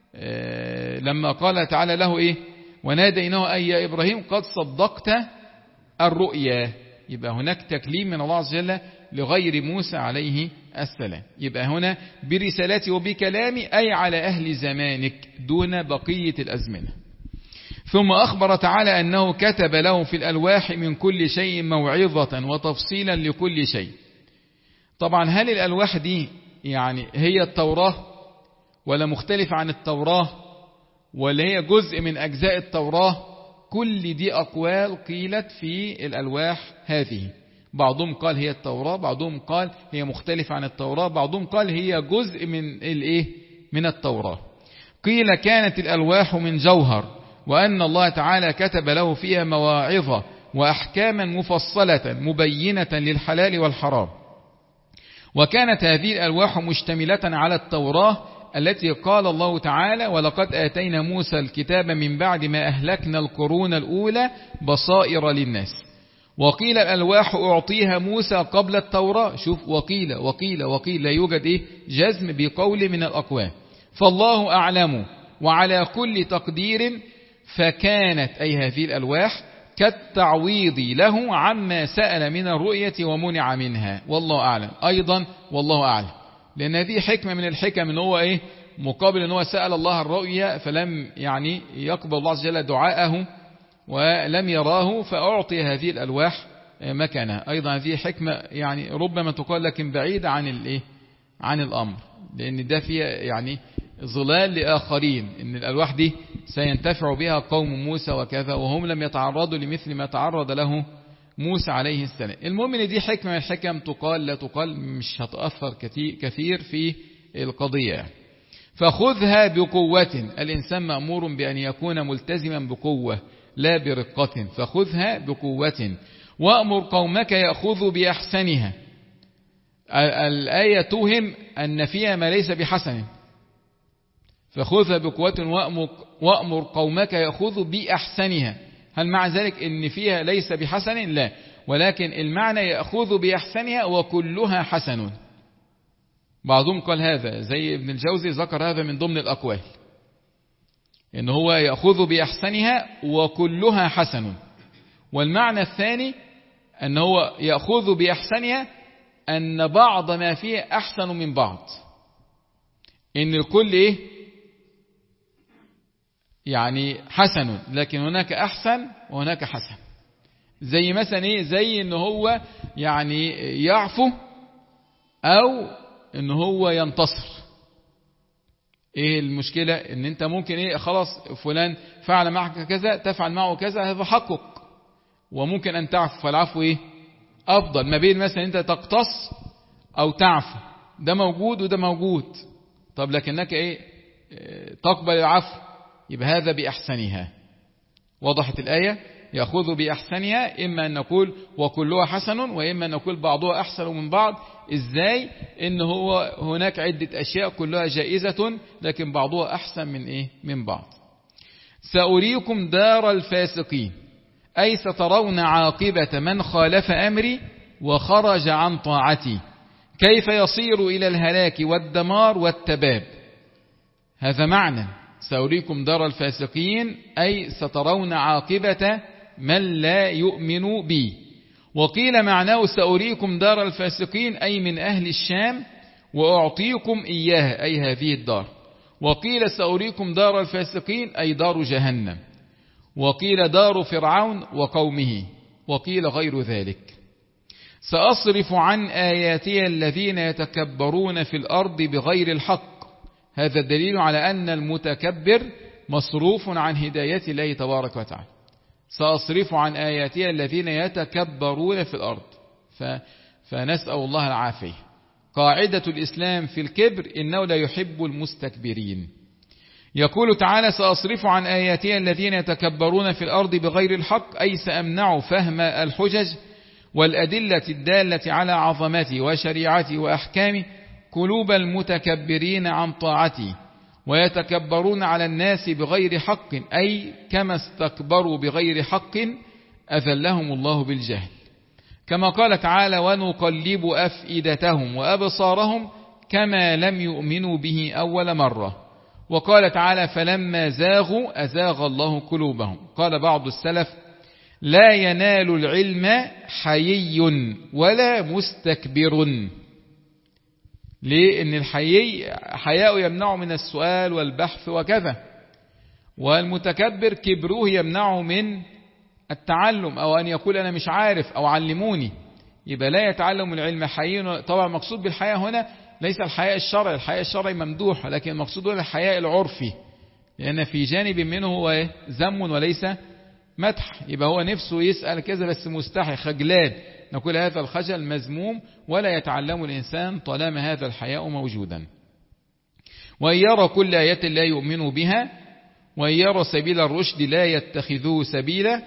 لما قال تعالى له إيه وناديناه أي يا إبراهيم قد صدقت الرؤيا. يبقى هناك تكليم من الله عز وجل لغير موسى عليه السلام. يبقى هنا برسالتي وبكلامي أي على أهل زمانك دون بقية الأزمنة. ثم أخبر تعالى أنه كتب له في الألواح من كل شيء موعظة وتفصيلا لكل شيء. طبعا هل الألواح دي يعني هي التوراة ولا مختلف عن التوراة ولا هي جزء من أجزاء التوراة؟ كل دي أقوال قيلت في الألواح هذه. بعضهم قال هي التوراة، بعضهم قال هي مختلفة عن التوراة، بعضهم قال هي جزء من الإيه من التوراة. قيل كانت الألواح من جوهر، وأن الله تعالى كتب له فيها مواعظ وأحكاما مفصلة مبينة للحلال والحرام. وكانت هذه الألواح مشتملة على التوراة التي قال الله تعالى ولقد آتينا موسى الكتاب من بعد ما أهلكنا القرون الأولى بصائر للناس. وقيل الألواح أعطيها موسى قبل التوراة. شوف وقيل وقيل وقيل لا يوجد إيه جزم بقول من الأقوال، فالله أعلم. وعلى كل تقدير فكانت أي هذه الألواح كالتعويض له عما سأل من الرؤية ومنع منها، والله أعلم. أيضا والله أعلم، لأن هذه حكمة من الحكم ان هو إيه مقابل ان هو سأل الله الرؤية فلم يعني يقبل الله عز وجل دعاءه ولم يراه فأعطي هذه الألواح مكانها. أيضا هذه حكمة يعني ربما تقال لكن بعيدة عن الإيه عن الأمر، لأن ده فيها يعني ظلال لآخرين إن الألواح دي سينتفع بها قوم موسى وكذا، وهم لم يتعرضوا لمثل ما تعرض له موسى عليه السلام. المهم ان دي حكمة من الحكم تقال لا تقال، مش هتأثر كثير في القضية. فخذها بقوة، الإنسان مأمور بأن يكون ملتزما بقوة لا برقة. فخذها بقوة وأمر قومك يأخذوا بأحسنها. الآية توهم أن فيها ما ليس بحسن. فخذها بقوة وأمر قومك يأخذوا بأحسنها. هل مع ذلك ان فيها ليس بحسن؟ لا، ولكن المعنى يأخذ بأحسنها وكلها حسن. بعضهم قال هذا، زي ابن الجوزي ذكر هذا من ضمن الأقوال، ان هو يأخذ بأحسنها وكلها حسن. والمعنى الثاني ان هو يأخذ بأحسنها ان بعض ما فيه احسن من بعض، ان الكل ايه يعني حسن، لكن هناك أحسن وهناك حسن. زي مثلا إيه زي إن هو يعني يعفو أو إن هو ينتصر. إيه المشكلة؟ إن أنت ممكن إيه خلاص فلان فعل معك كذا تفعل معه كذا، هذا حقك، وممكن أن تعفو، فالعفو إيه أفضل ما بين مثلا أنت تقتص أو تعفو. ده موجود وده موجود. طب لكنك إيه تقبل العفو، يبقى هذا بأحسنها. وضحت الآية؟ يأخذ بأحسنها، إما أن نقول وكلها حسن، وإما أن نقول بعضها أحسن من بعض. إزاي؟ إن هو هناك عدة أشياء كلها جائزة لكن بعضها أحسن من إيه من بعض. سأريكم دار الفاسقين، أي سترون عاقبة من خالف أمري وخرج عن طاعتي، كيف يصير إلى الهلاك والدمار والتباب. هذا معنى سأريكم دار الفاسقين، أي سترون عاقبة من لا يؤمن بي. وقيل معناه سأريكم دار الفاسقين أي من أهل الشام وأعطيكم إياها أي هذه الدار. وقيل سأريكم دار الفاسقين أي دار جهنم. وقيل دار فرعون وقومه. وقيل غير ذلك. سأصرف عن آياتي الذين يتكبرون في الأرض بغير الحق. هذا الدليل على أن المتكبر مصروف عن هداية الله تبارك وتعالى. سأصرف عن آياتي الذين يتكبرون في الأرض. ف... فنسأل الله العافية. قاعدة الإسلام في الكبر إنه لا يحب المستكبرين. يقول تعالى سأصرف عن آياتي الذين يتكبرون في الأرض بغير الحق، أي سأمنع فهم الحجج والأدلة الدالة على عظمتي وشريعتي وأحكامي قلوب المتكبرين عن طاعتي، ويتكبرون على الناس بغير حق، أي كما استكبروا بغير حق أذلهم الله بالجهل. كما قال تعالى ونقلب أفئدتهم وأبصارهم كما لم يؤمنوا به أول مرة. وقال تعالى فلما زاغوا أزاغ الله قلوبهم. قال بعض السلف لا ينال العلم حيي ولا مستكبر. ليه؟ إن الحيي حياء يمنعه من السؤال والبحث وكذا، والمتكبر كبره يمنعه من التعلم أو أن يقول أنا مش عارف أو علموني. يبقى لا يتعلم العلم حيي. طبعا المقصود بالحياء هنا ليس الحياء الشرعي، الحياء الشرعي ممدوح، لكن المقصود هنا الحياء العرفي، لأن في جانب منه هو ذم وليس مدح. يبقى هو نفسه يسأل كذا بس مستحي خجلان، نقول هذا الخجل مذموم ولا يتعلم الإنسان طالما هذا الحياء موجودا. وإن يرى كل آية لا يؤمن بها، وإن يرى سبيل الرشد لا يتخذوه سبيلا،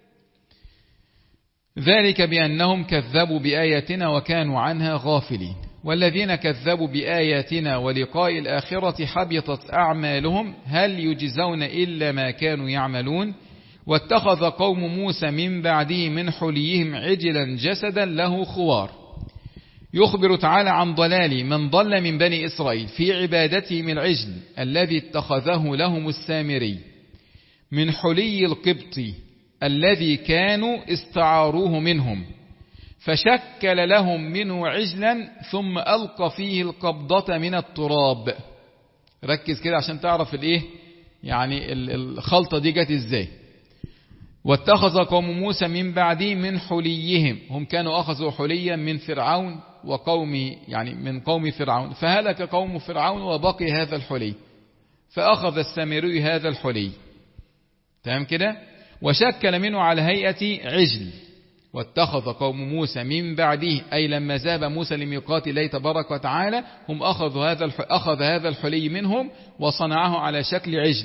ذلك بأنهم كذبوا بآياتنا وكانوا عنها غافلين. والذين كذبوا بآياتنا ولقاء الآخرة حبطت أعمالهم هل يجزون إلا ما كانوا يعملون. واتخذ قوم موسى من بعده من حليهم عجلا جسدا له خوار. يخبر تعالى عن ضلال من ضل من بني إسرائيل في عبادتهم العجل الذي اتخذه لهم السامري من حلي القبط الذي كانوا استعاروه منهم، فشكل لهم منه عجلا ثم ألقى فيه القبضة من التراب. ركز كده عشان تعرف الايه يعني الخلطة دي جت ازاي. واتخذ قوم موسى من بعده من حليهم، هم كانوا أخذوا حليا من فرعون وقومه، يعني من قوم فرعون، فهلك قوم فرعون وبقي هذا الحلي، فأخذ السامري هذا الحلي. تمام كده؟ وشكل منه على هيئة عجل. واتخذ قوم موسى من بعده، أي لما ذهب موسى لميقات الله تبارك وتعالى، هم أخذوا هذا أخذ هذا الحلي منهم وصنعه على شكل عجل.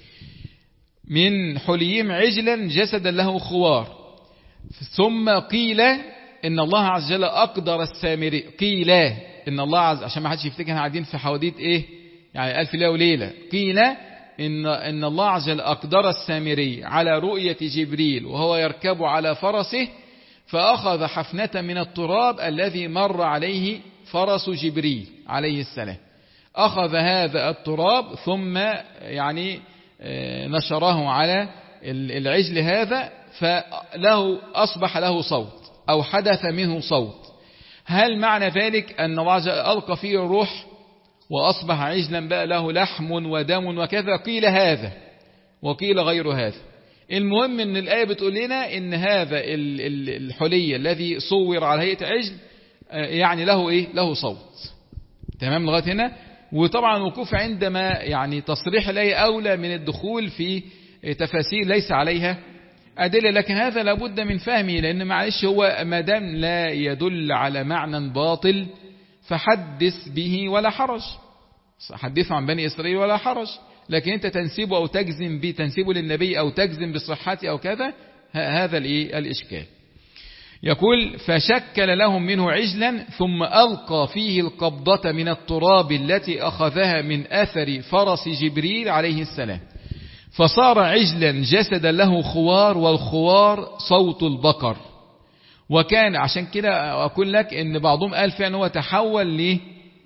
من حليهم عجلا جسدا له خوار. ثم قيل إن الله عز وجل أقدر السامري. قيل إن الله عز، عشان ما حدش يفتكر احنا قاعدين في حواديت إيه يعني ألف ليلة وليلة. قيل إن إن الله عز وجل أقدر السامري على رؤية جبريل وهو يركب على فرسه، فأخذ حفنة من التراب الذي مر عليه فرس جبريل عليه السلام. أخذ هذا التراب ثم يعني نشره على العجل هذا، فله أصبح له صوت أو حدث منه صوت. هل معنى ذلك أن الله عز وجل ألقى فيه الروح وأصبح عجلا بقى له لحم ودم وكذا؟ قيل هذا وقيل غير هذا. المهم ان الآية بتقول لنا ان هذا الحلي الذي صور على هيئة عجل يعني له ايه له صوت. تمام لغاية هنا. وطبعا وقوف عندما يعني تصريح الآية أولى من الدخول في تفاسير ليس عليها أدلة، لكن هذا لابد من فهمه، لأن معلش هو ما دام لا يدل على معنى باطل فحدث به ولا حرج. حدثوا عن بني إسرائيل ولا حرج، لكن أنت تنسبه أو تجزم به، تنسبه للنبي أو تجزم بصحته أو كذا، هذا الإشكال. يقول فشكل لهم منه عجلا ثم ألقى فيه القبضة من التراب التي أخذها من أثر فرس جبريل عليه السلام، فصار عجلا جسدا له خوار، والخوار صوت البقر. وكان عشان كده أقول لك إن بعضهم قال فعلا هو تحول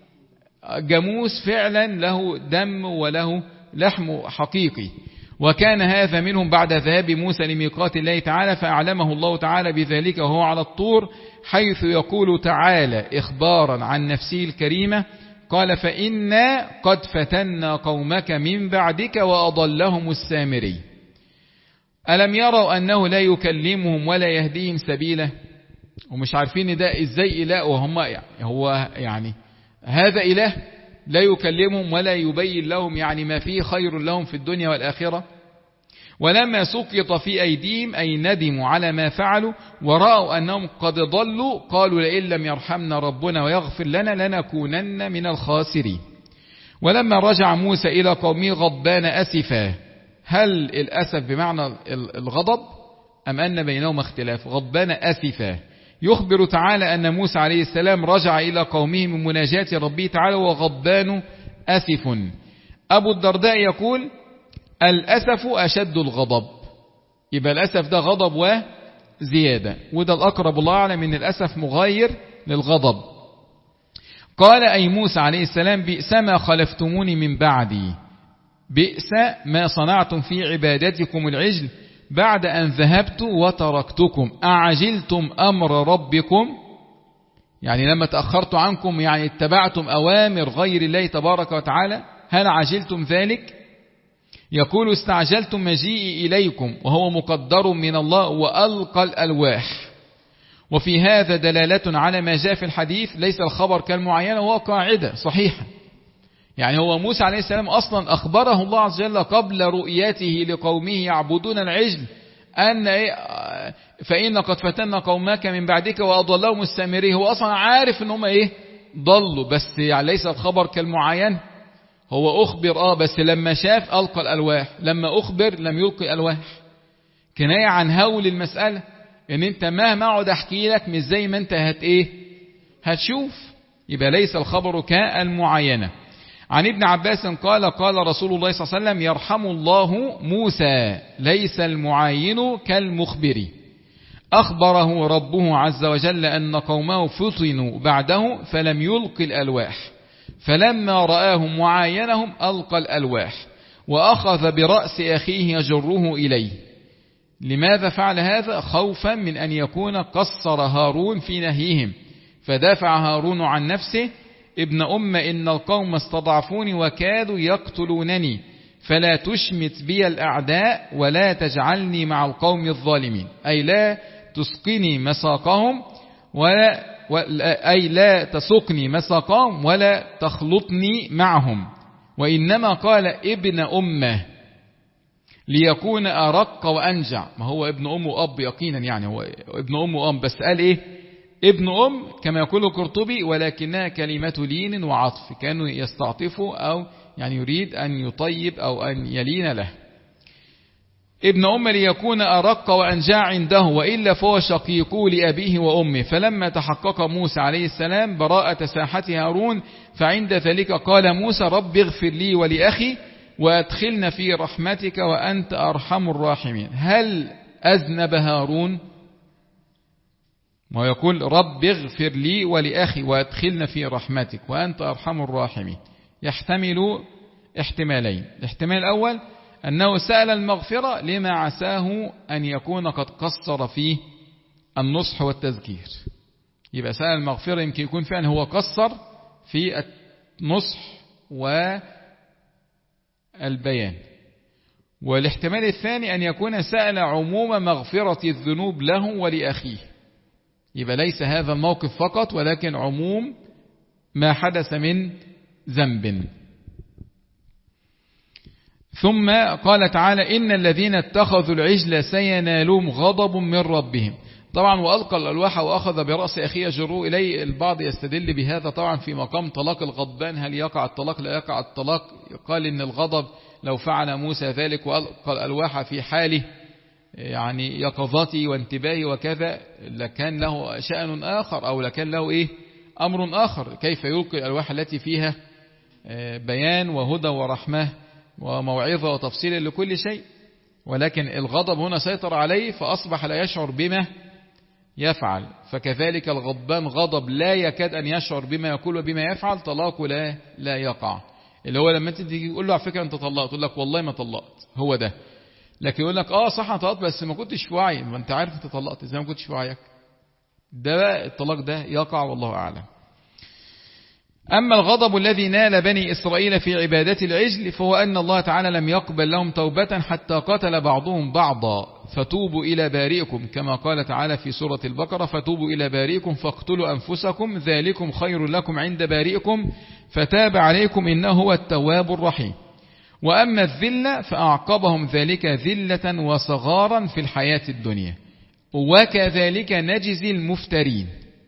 لجاموس فعلا له دم وله لحم حقيقي. وكان هذا منهم بعد ذهاب موسى لميقات الله تعالى، فأعلمه الله تعالى بذلك وهو على الطور، حيث يقول تعالى إخبارا عن نفسه الكريمة قال فإنا قد فتنا قومك من بعدك وأضلهم السامري ألم يروا أنه لا يكلمهم ولا يهديهم سبيلا. ومش عارفين ده إزاي إله وهم يعني هو يعني هذا إله لا يكلمهم ولا يبين لهم يعني ما فيه خير لهم في الدنيا والآخرة. ولما سقط في أيديهم أي ندموا على ما فعلوا ورأوا أنهم قد ضلوا قالوا لئن لم يرحمنا ربنا ويغفر لنا لنكونن من الخاسرين. ولما رجع موسى إلى قومه غضبان أسفا، هل الأسف بمعنى الغضب أم أن بينهما اختلاف؟ غضبان أسفا. يخبر تعالى أن موسى عليه السلام رجع إلى قومه من مناجاة ربه تعالى وغضبان أسف. أبو الدرداء يقول الأسف أشد الغضب، يبقى الأسف ده غضب وزيادة، وده الأقرب الله أعلم من الأسف مغاير للغضب. قال أي موسى عليه السلام بئس ما خلفتموني من بعدي، بئس ما صنعتم في عبادتكم العجل بعد أن ذهبت وتركتكم أعجلتم أمر ربكم، يعني لما تأخرت عنكم يعني اتبعتم أوامر غير الله تبارك وتعالى، هل عجلتم ذلك؟ يقول استعجلتم مجيئي إليكم وهو مقدر من الله وألقى الألواح. وفي هذا دلالة على ما جاء في الحديث ليس الخبر كالمعاينة، وهو قاعدة صحيحة. يعني هو موسى عليه السلام أصلا أخبره الله عز وجل قبل رؤيته لقومه يعبدون العجل أن فإن قد فتنا قومك من بعدك وأضلهم السامري. هو أصلا عارف أن هم إيه ضلوا، بس يعني ليس الخبر كالمعاينة. هو أخبر آه بس لما شاف ألقى الألواح، لما أخبر لم يلقي ألواح. كناية عن هول المسألة، ان انت مهما اقعد احكي لك مش زي ما انت هت ايه هتشوف. يبقى ليس الخبر كالمعاينة. عن ابن عباس قال قال رسول الله صلى الله عليه وسلم يرحم الله موسى ليس المعاين كالمخبر. أخبره ربه عز وجل أن قومه فطنوا بعده فلم يلق الألواح، فلما رآهم وعاينهم ألقى الألواح وأخذ برأس أخيه يجره إليه. لماذا فعل هذا؟ خوفا من أن يكون قصر هارون في نهيهم، فدافع هارون عن نفسه ابن أم إن القوم استضعفوني وكادوا يقتلونني فلا تشمت بي الأعداء ولا تجعلني مع القوم الظالمين، أي لا تسقني مساقهم ولا أي لا تسقني مساقهم ولا تخلطني معهم. وإنما قال ابن أمه ليكون أرق وأنجع. ما هو ابن أم وأب يقينا، يعني هو ابن أم وأم، بس قال إيه ابن أم كما يقول القرطبي ولكنها كلمة لين وعطف، كانوا يستعطفوا أو يعني يريد أن يطيب أو أن يلين له. ابن أم ليكون أرق وأنجع عنده، وإلا فهو شقيق لأبيه وأمه. فلما تحقق موسى عليه السلام براءة ساحة هارون فعند ذلك قال موسى رب اغفر لي ولأخي وأدخلنا في رحمتك وأنت أرحم الراحمين. هل أذنب هارون؟ ما يقول رب اغفر لي ولأخي وأدخلنا في رحمتك وأنت أرحم الراحمين، يحتمل احتمالين. الاحتمال الأول أنه سأل المغفرة لما عساه أن يكون قد قصر فيه النصح والتذكير. يبقى سأل المغفرة يمكن يكون فعلا هو قصر في النصح والبيان. والاحتمال الثاني أن يكون سأل عموم مغفرة الذنوب له ولأخيه. يبقى ليس هذا الموقف فقط ولكن عموم ما حدث من ذنب. ثم قال تعالى إن الذين اتخذوا العجل سينالهم غضب من ربهم. طبعا وألقى الألواح وأخذ برأس أخيه يجره إليه. البعض يستدل بهذا طبعا في مقام طلاق الغضبان، هل يقع الطلاق لا يقع الطلاق. قال إن الغضب لو فعل موسى ذلك وألقى الألواح في حاله يعني يقظتي وانتباهي وكذا لكان له شأن آخر أو لكان له إيه أمر آخر. كيف يلقي الألواح التي فيها بيان وهدى ورحمة وموعظة وتفصيل لكل شيء، ولكن الغضب هنا سيطر عليه فأصبح لا يشعر بما يفعل. فكذلك الغضبان غضب لا يكاد أن يشعر بما يقول وبما يفعل، طلاقه لا لا يقع. اللي هو لما انت تيجي تقول له على فكرة انت طلقت، تقول لك والله ما طلقت، هو ده. لكن يقول لك اه صح انا طلقت بس ما كنتش في وعي، ما انت عارف انت طلقت ازاي ما كنتش في وعيك. ده بقى الطلاق ده يقع والله اعلم. أما الغضب الذي نال بني إسرائيل في عبادة العجل فهو أن الله تعالى لم يقبل لهم توبة حتى قتل بعضهم بعضا فتوبوا إلى بارئكم، كما قال تعالى في سورة البقرة فتوبوا إلى بارئكم فاقتلوا أنفسكم ذلكم خير لكم عند بارئكم فتاب عليكم إنه هو التواب الرحيم. وأما الذلة فأعقبهم ذلك ذلة وصغارا في الحياة الدنيا وكذلك نجزي المفترين.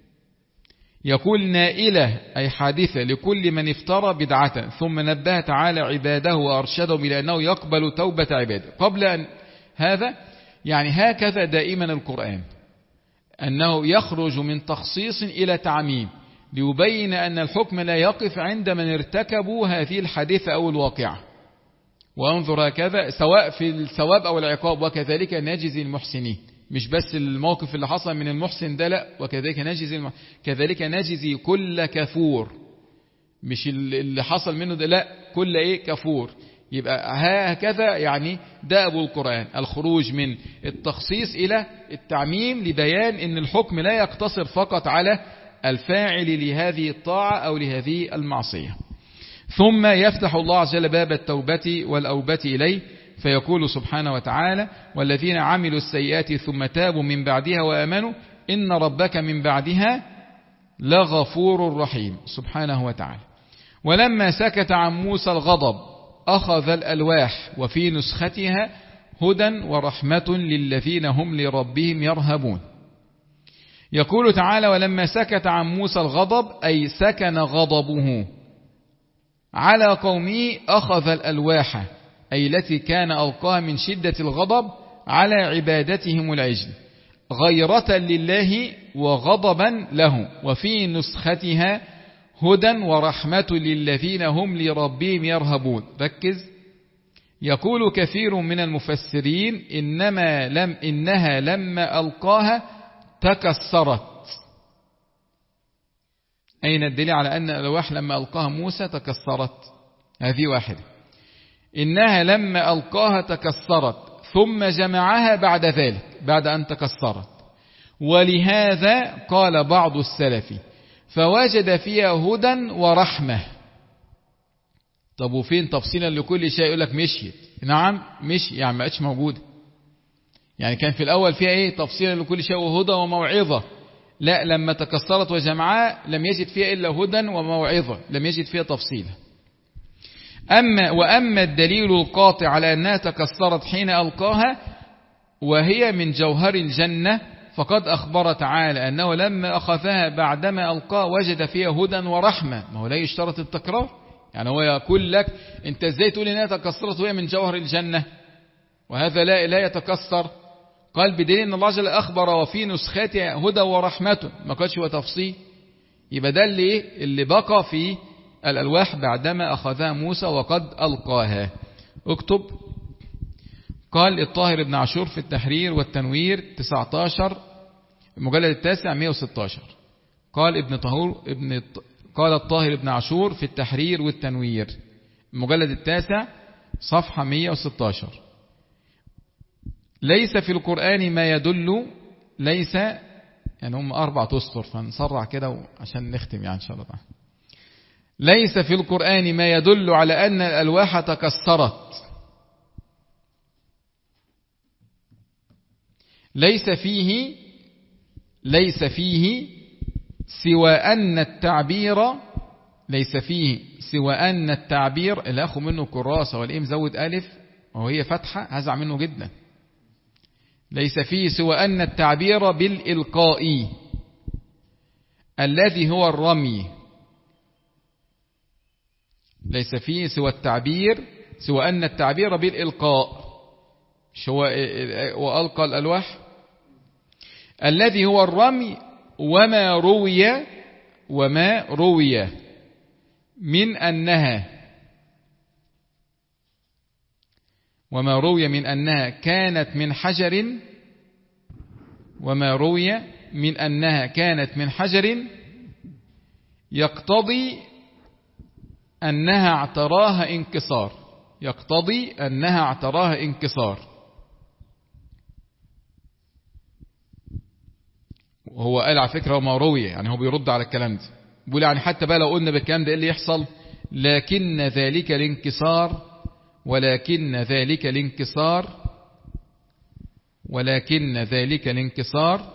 يقول نائلة أي حادثة لكل من افترى بدعة. ثم نبه تعالى عباده وأرشدهم إلى أنه يقبل توبة عباده. قبل أن هذا يعني هكذا دائما القرآن أنه يخرج من تخصيص إلى تعميم ليبين أن الحكم لا يقف عند من ارتكبوا هذه الحادثة أو الواقعة. وانظر هكذا سواء في الثواب أو العقاب وكذلك نجزي المحسنين، مش بس الموقف اللي حصل من المحسن ده لا، وكذلك نجزي الم... كذلك نجزي كل كفور، مش اللي حصل منه ده لا، كل ايه كفور. يبقى هكذا يعني دأب القرآن، الخروج من التخصيص إلى التعميم لبيان أن الحكم لا يقتصر فقط على الفاعل لهذه الطاعة أو لهذه المعصية. ثم يفتح الله عز وجل باب التوبة والأوبة إليه فيقول سبحانه وتعالى: والذين عملوا السيئات ثم تابوا من بعدها وآمنوا إن ربك من بعدها لغفور رحيم سبحانه وتعالى. ولما سكت عن موسى الغضب أخذ الألواح وفي نسختها هدى ورحمة للذين هم لربهم يرهبون. يقول تعالى: ولما سكت عن موسى الغضب أي سكن غضبه على قومه أخذ الألواح أي التي كان ألقاها من شدة الغضب على عبادتهم العجل غيرة لله وغضبا له، وفي نسختها هدى ورحمة للذين هم لربهم يرهبون. ركز، يقول كثير من المفسرين إنما لم إنها لما ألقاها تكسرت. أين الدليل على أن الألواح لما ألقاها موسى تكسرت؟ هذه واحدة. إنها لما ألقاها تكسرت ثم جمعها بعد ذلك بعد أن تكسرت. ولهذا قال بعض السلف فوجد فيها هدى ورحمة. طب وفين تفصيلا لكل شيء؟ يقول لك مشيت. نعم مشي، يعني ما بقتش موجودة. يعني كان في الأول فيها إيه؟ تفصيلا لكل شيء وهدى وموعظة. لا، لما تكسرت وجمعها لم يجد فيها إلا هدى وموعظة، لم يجد فيها تفصيلا. أما وأما الدليل القاطع على أنها تكسرت حين ألقاها وهي من جوهر الجنة فقد أخبر تعالى أنه لما أخذها بعدما ألقاها وجد فيها هدى ورحمة. ما هو لا يشترط التكرار، يعني هو يقول لك أنت إزاي تقول أنها تكسرت وهي من جوهر الجنة وهذا لا لا يتكسر؟ قال بدليل أن الله جل أخبر وفي نسختها هدى ورحمة، ما قالش هو تفصيل. يبقى ده اللي, اللي بقى في الألواح بعدما أخذها موسى وقد ألقاها. اكتب. قال الطاهر بن عاشور في التحرير والتنوير تسعة عشر المجلد التاسع مئة وستة عشر. قال ابن طهور ابن قال الطاهر بن عاشور في التحرير والتنوير المجلد التاسع صفحة مئة وستة عشر: ليس في القرآن ما يدل ليس يعني هم أربعة أسطر فنسرع كده عشان نختم يعني إن شاء الله تعالى. ليس في القرآن ما يدل على أن الألواح تكسرت. ليس فيه ليس فيه سوى أن التعبير ليس فيه سوى أن التعبير اللي أخو منه كراسة والإيه مزود ألف وهي فتحة هزع منه جدا. ليس فيه سوى أن التعبير بالإلقاء الذي هو الرمي. ليس فيه سوى التعبير سوى أن التعبير بالإلقاء شو وألقى الألواح الذي هو الرمي وما روي وما روي من أنها وما روي من أنها كانت من حجر وما روي من أنها كانت من حجر يقتضي أنها اعتراها انكسار يقتضي أنها اعتراها انكسار. وهو قال على فكرة وما روي، يعني هو بيرد على الكلام ده، بيقول يعني حتى بقى لو قلنا بالكلام ده ايه اللي يحصل؟ لكن ذلك الانكسار ولكن ذلك الانكسار ولكن ذلك الانكسار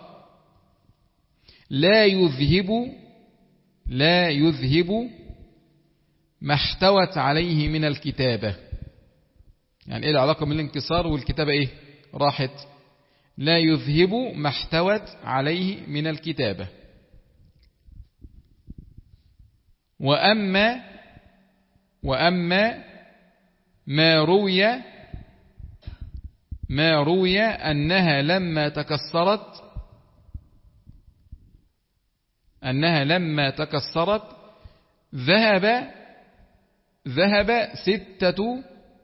لا يذهب لا يذهب ما احتوت عليه من الكتابة. يعني ايه العلاقة من الانكسار والكتابة؟ ايه راحت؟ لا يذهب ما احتوت عليه من الكتابة. وأما وأما ما روي ما روي أنها لما تكسرت أنها لما تكسرت ذهب ذهب ستة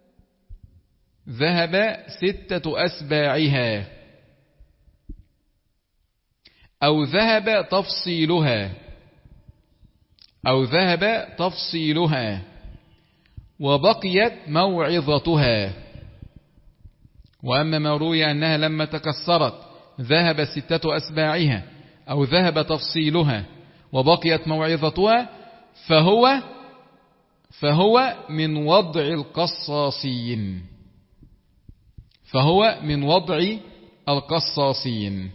ذهب ستة أسباعها أو ذهب تفصيلها أو ذهب تفصيلها وبقيت موعظتها. وأما ما روي أنها لما تكسرت ذهب ستة أسباعها أو ذهب تفصيلها وبقيت موعظتها فهو فهو من وضع القصاصين فهو من وضع القصاصين.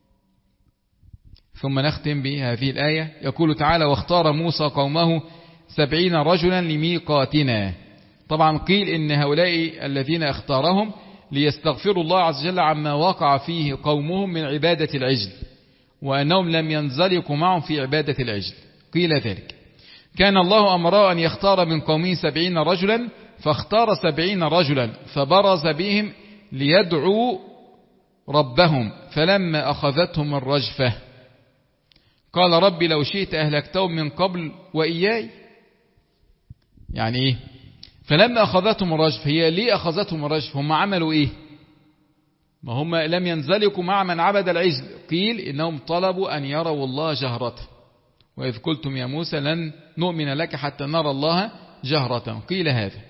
ثم نختم بهذه الآية. يقول تعالى: واختار موسى قومه سبعين رجلا لميقاتنا. طبعا قيل إن هؤلاء الذين اختارهم ليستغفروا الله عز وجل عما وقع فيه قومهم من عبادة العجل، وأنهم لم ينزلقوا معهم في عبادة العجل. قيل ذلك. كان الله أمره أن يختار من قومه سبعين رجلا، فاختار سبعين رجلا فبرز بهم ليدعوا ربهم، فلما أخذتهم الرجفة قال: ربي لو شئت أهلكتهم من قبل وإياي. يعني إيه؟ فلما أخذتهم الرجفة، هي ليه أخذتهم الرجفة؟ هم عملوا إيه؟ ما هم لم ينزلقوا مع من عبد العجل. قيل إنهم طلبوا أن يروا الله جهرة، وإذ قلتم يا موسى لن نؤمن لك حتى نرى الله جهرة. قيل هذا.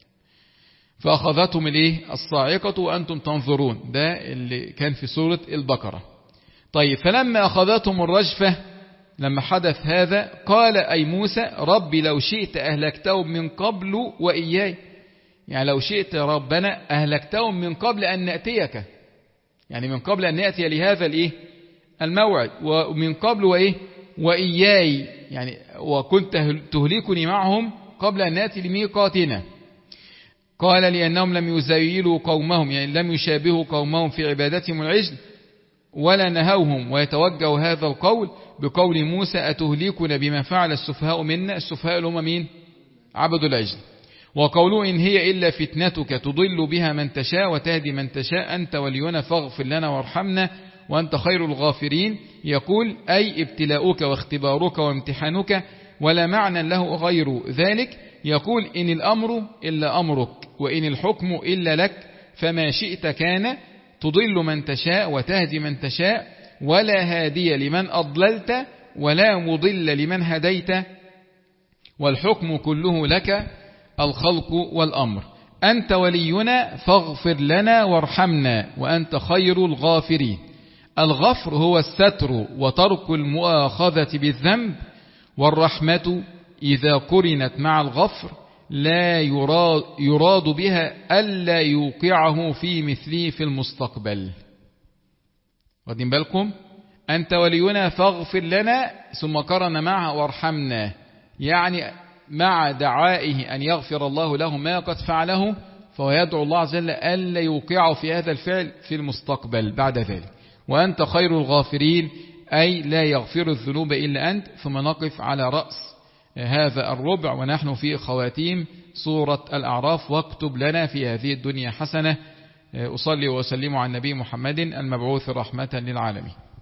فأخذتهم الإيه؟ الصاعقة وأنتم تنظرون. ده اللي كان في سورة البقرة. طيب، فلما أخذتهم الرجفة لما حدث هذا قال أي موسى: ربي لو شئت أهلكتهم من قبل وإياي. يعني لو شئت ربنا أهلكتهم من قبل أن نأتيك، يعني من قبل أن نأتي لهذا الإيه؟ الموعد، ومن قبل وإيه؟ وإياي، يعني وكنت تهلكني معهم قبل أن نأتي لميقاتنا. قال: لأنهم لم يزايلوا قومهم، يعني لم يشابهوا قومهم في عبادتهم العجل ولا نهوهم. ويتوجه هذا القول بقول موسى: أتهلكنا بما فعل السفهاء منا. السفهاء اللي هم مين؟ عبدوا العجل. وقولوا: إن هي إلا فتنتك تضل بها من تشاء وتهدي من تشاء، أنت ولينا فاغفر لنا وارحمنا وأنت خير الغافرين. يقول: أي ابتلاؤك واختبارك وامتحانك، ولا معنى له غير ذلك. يقول: إن الأمر إلا أمرك، وإن الحكم إلا لك، فما شئت كان، تضل من تشاء وتهدي من تشاء، ولا هادي لمن أضللت ولا مضل لمن هديت، والحكم كله لك، الخلق والأمر. أنت ولينا فاغفر لنا وارحمنا وأنت خير الغافرين. الغفر هو الستر وترك المؤاخذة بالذنب، والرحمة إذا قرنت مع الغفر لا يراد, يراد بها ألا يوقعه في مثله في المستقبل. واخدين بالكم؟ أنت ولينا فاغفر لنا، ثم قرن معها وارحمنا، يعني مع دعائه أن يغفر الله له ما قد فعله، فهو يدعو الله عز وجل ألا يوقعه في هذا الفعل في المستقبل بعد ذلك. وأنت خير الغافرين، أي لا يغفر الذنوب إلا أنت. ثم نقف على رأس هذا الربع ونحن في خواتيم سورة الأعراف: واكتب لنا في هذه الدنيا حسنة. أصلي وأسلم على النبي محمد المبعوث رحمة للعالمين.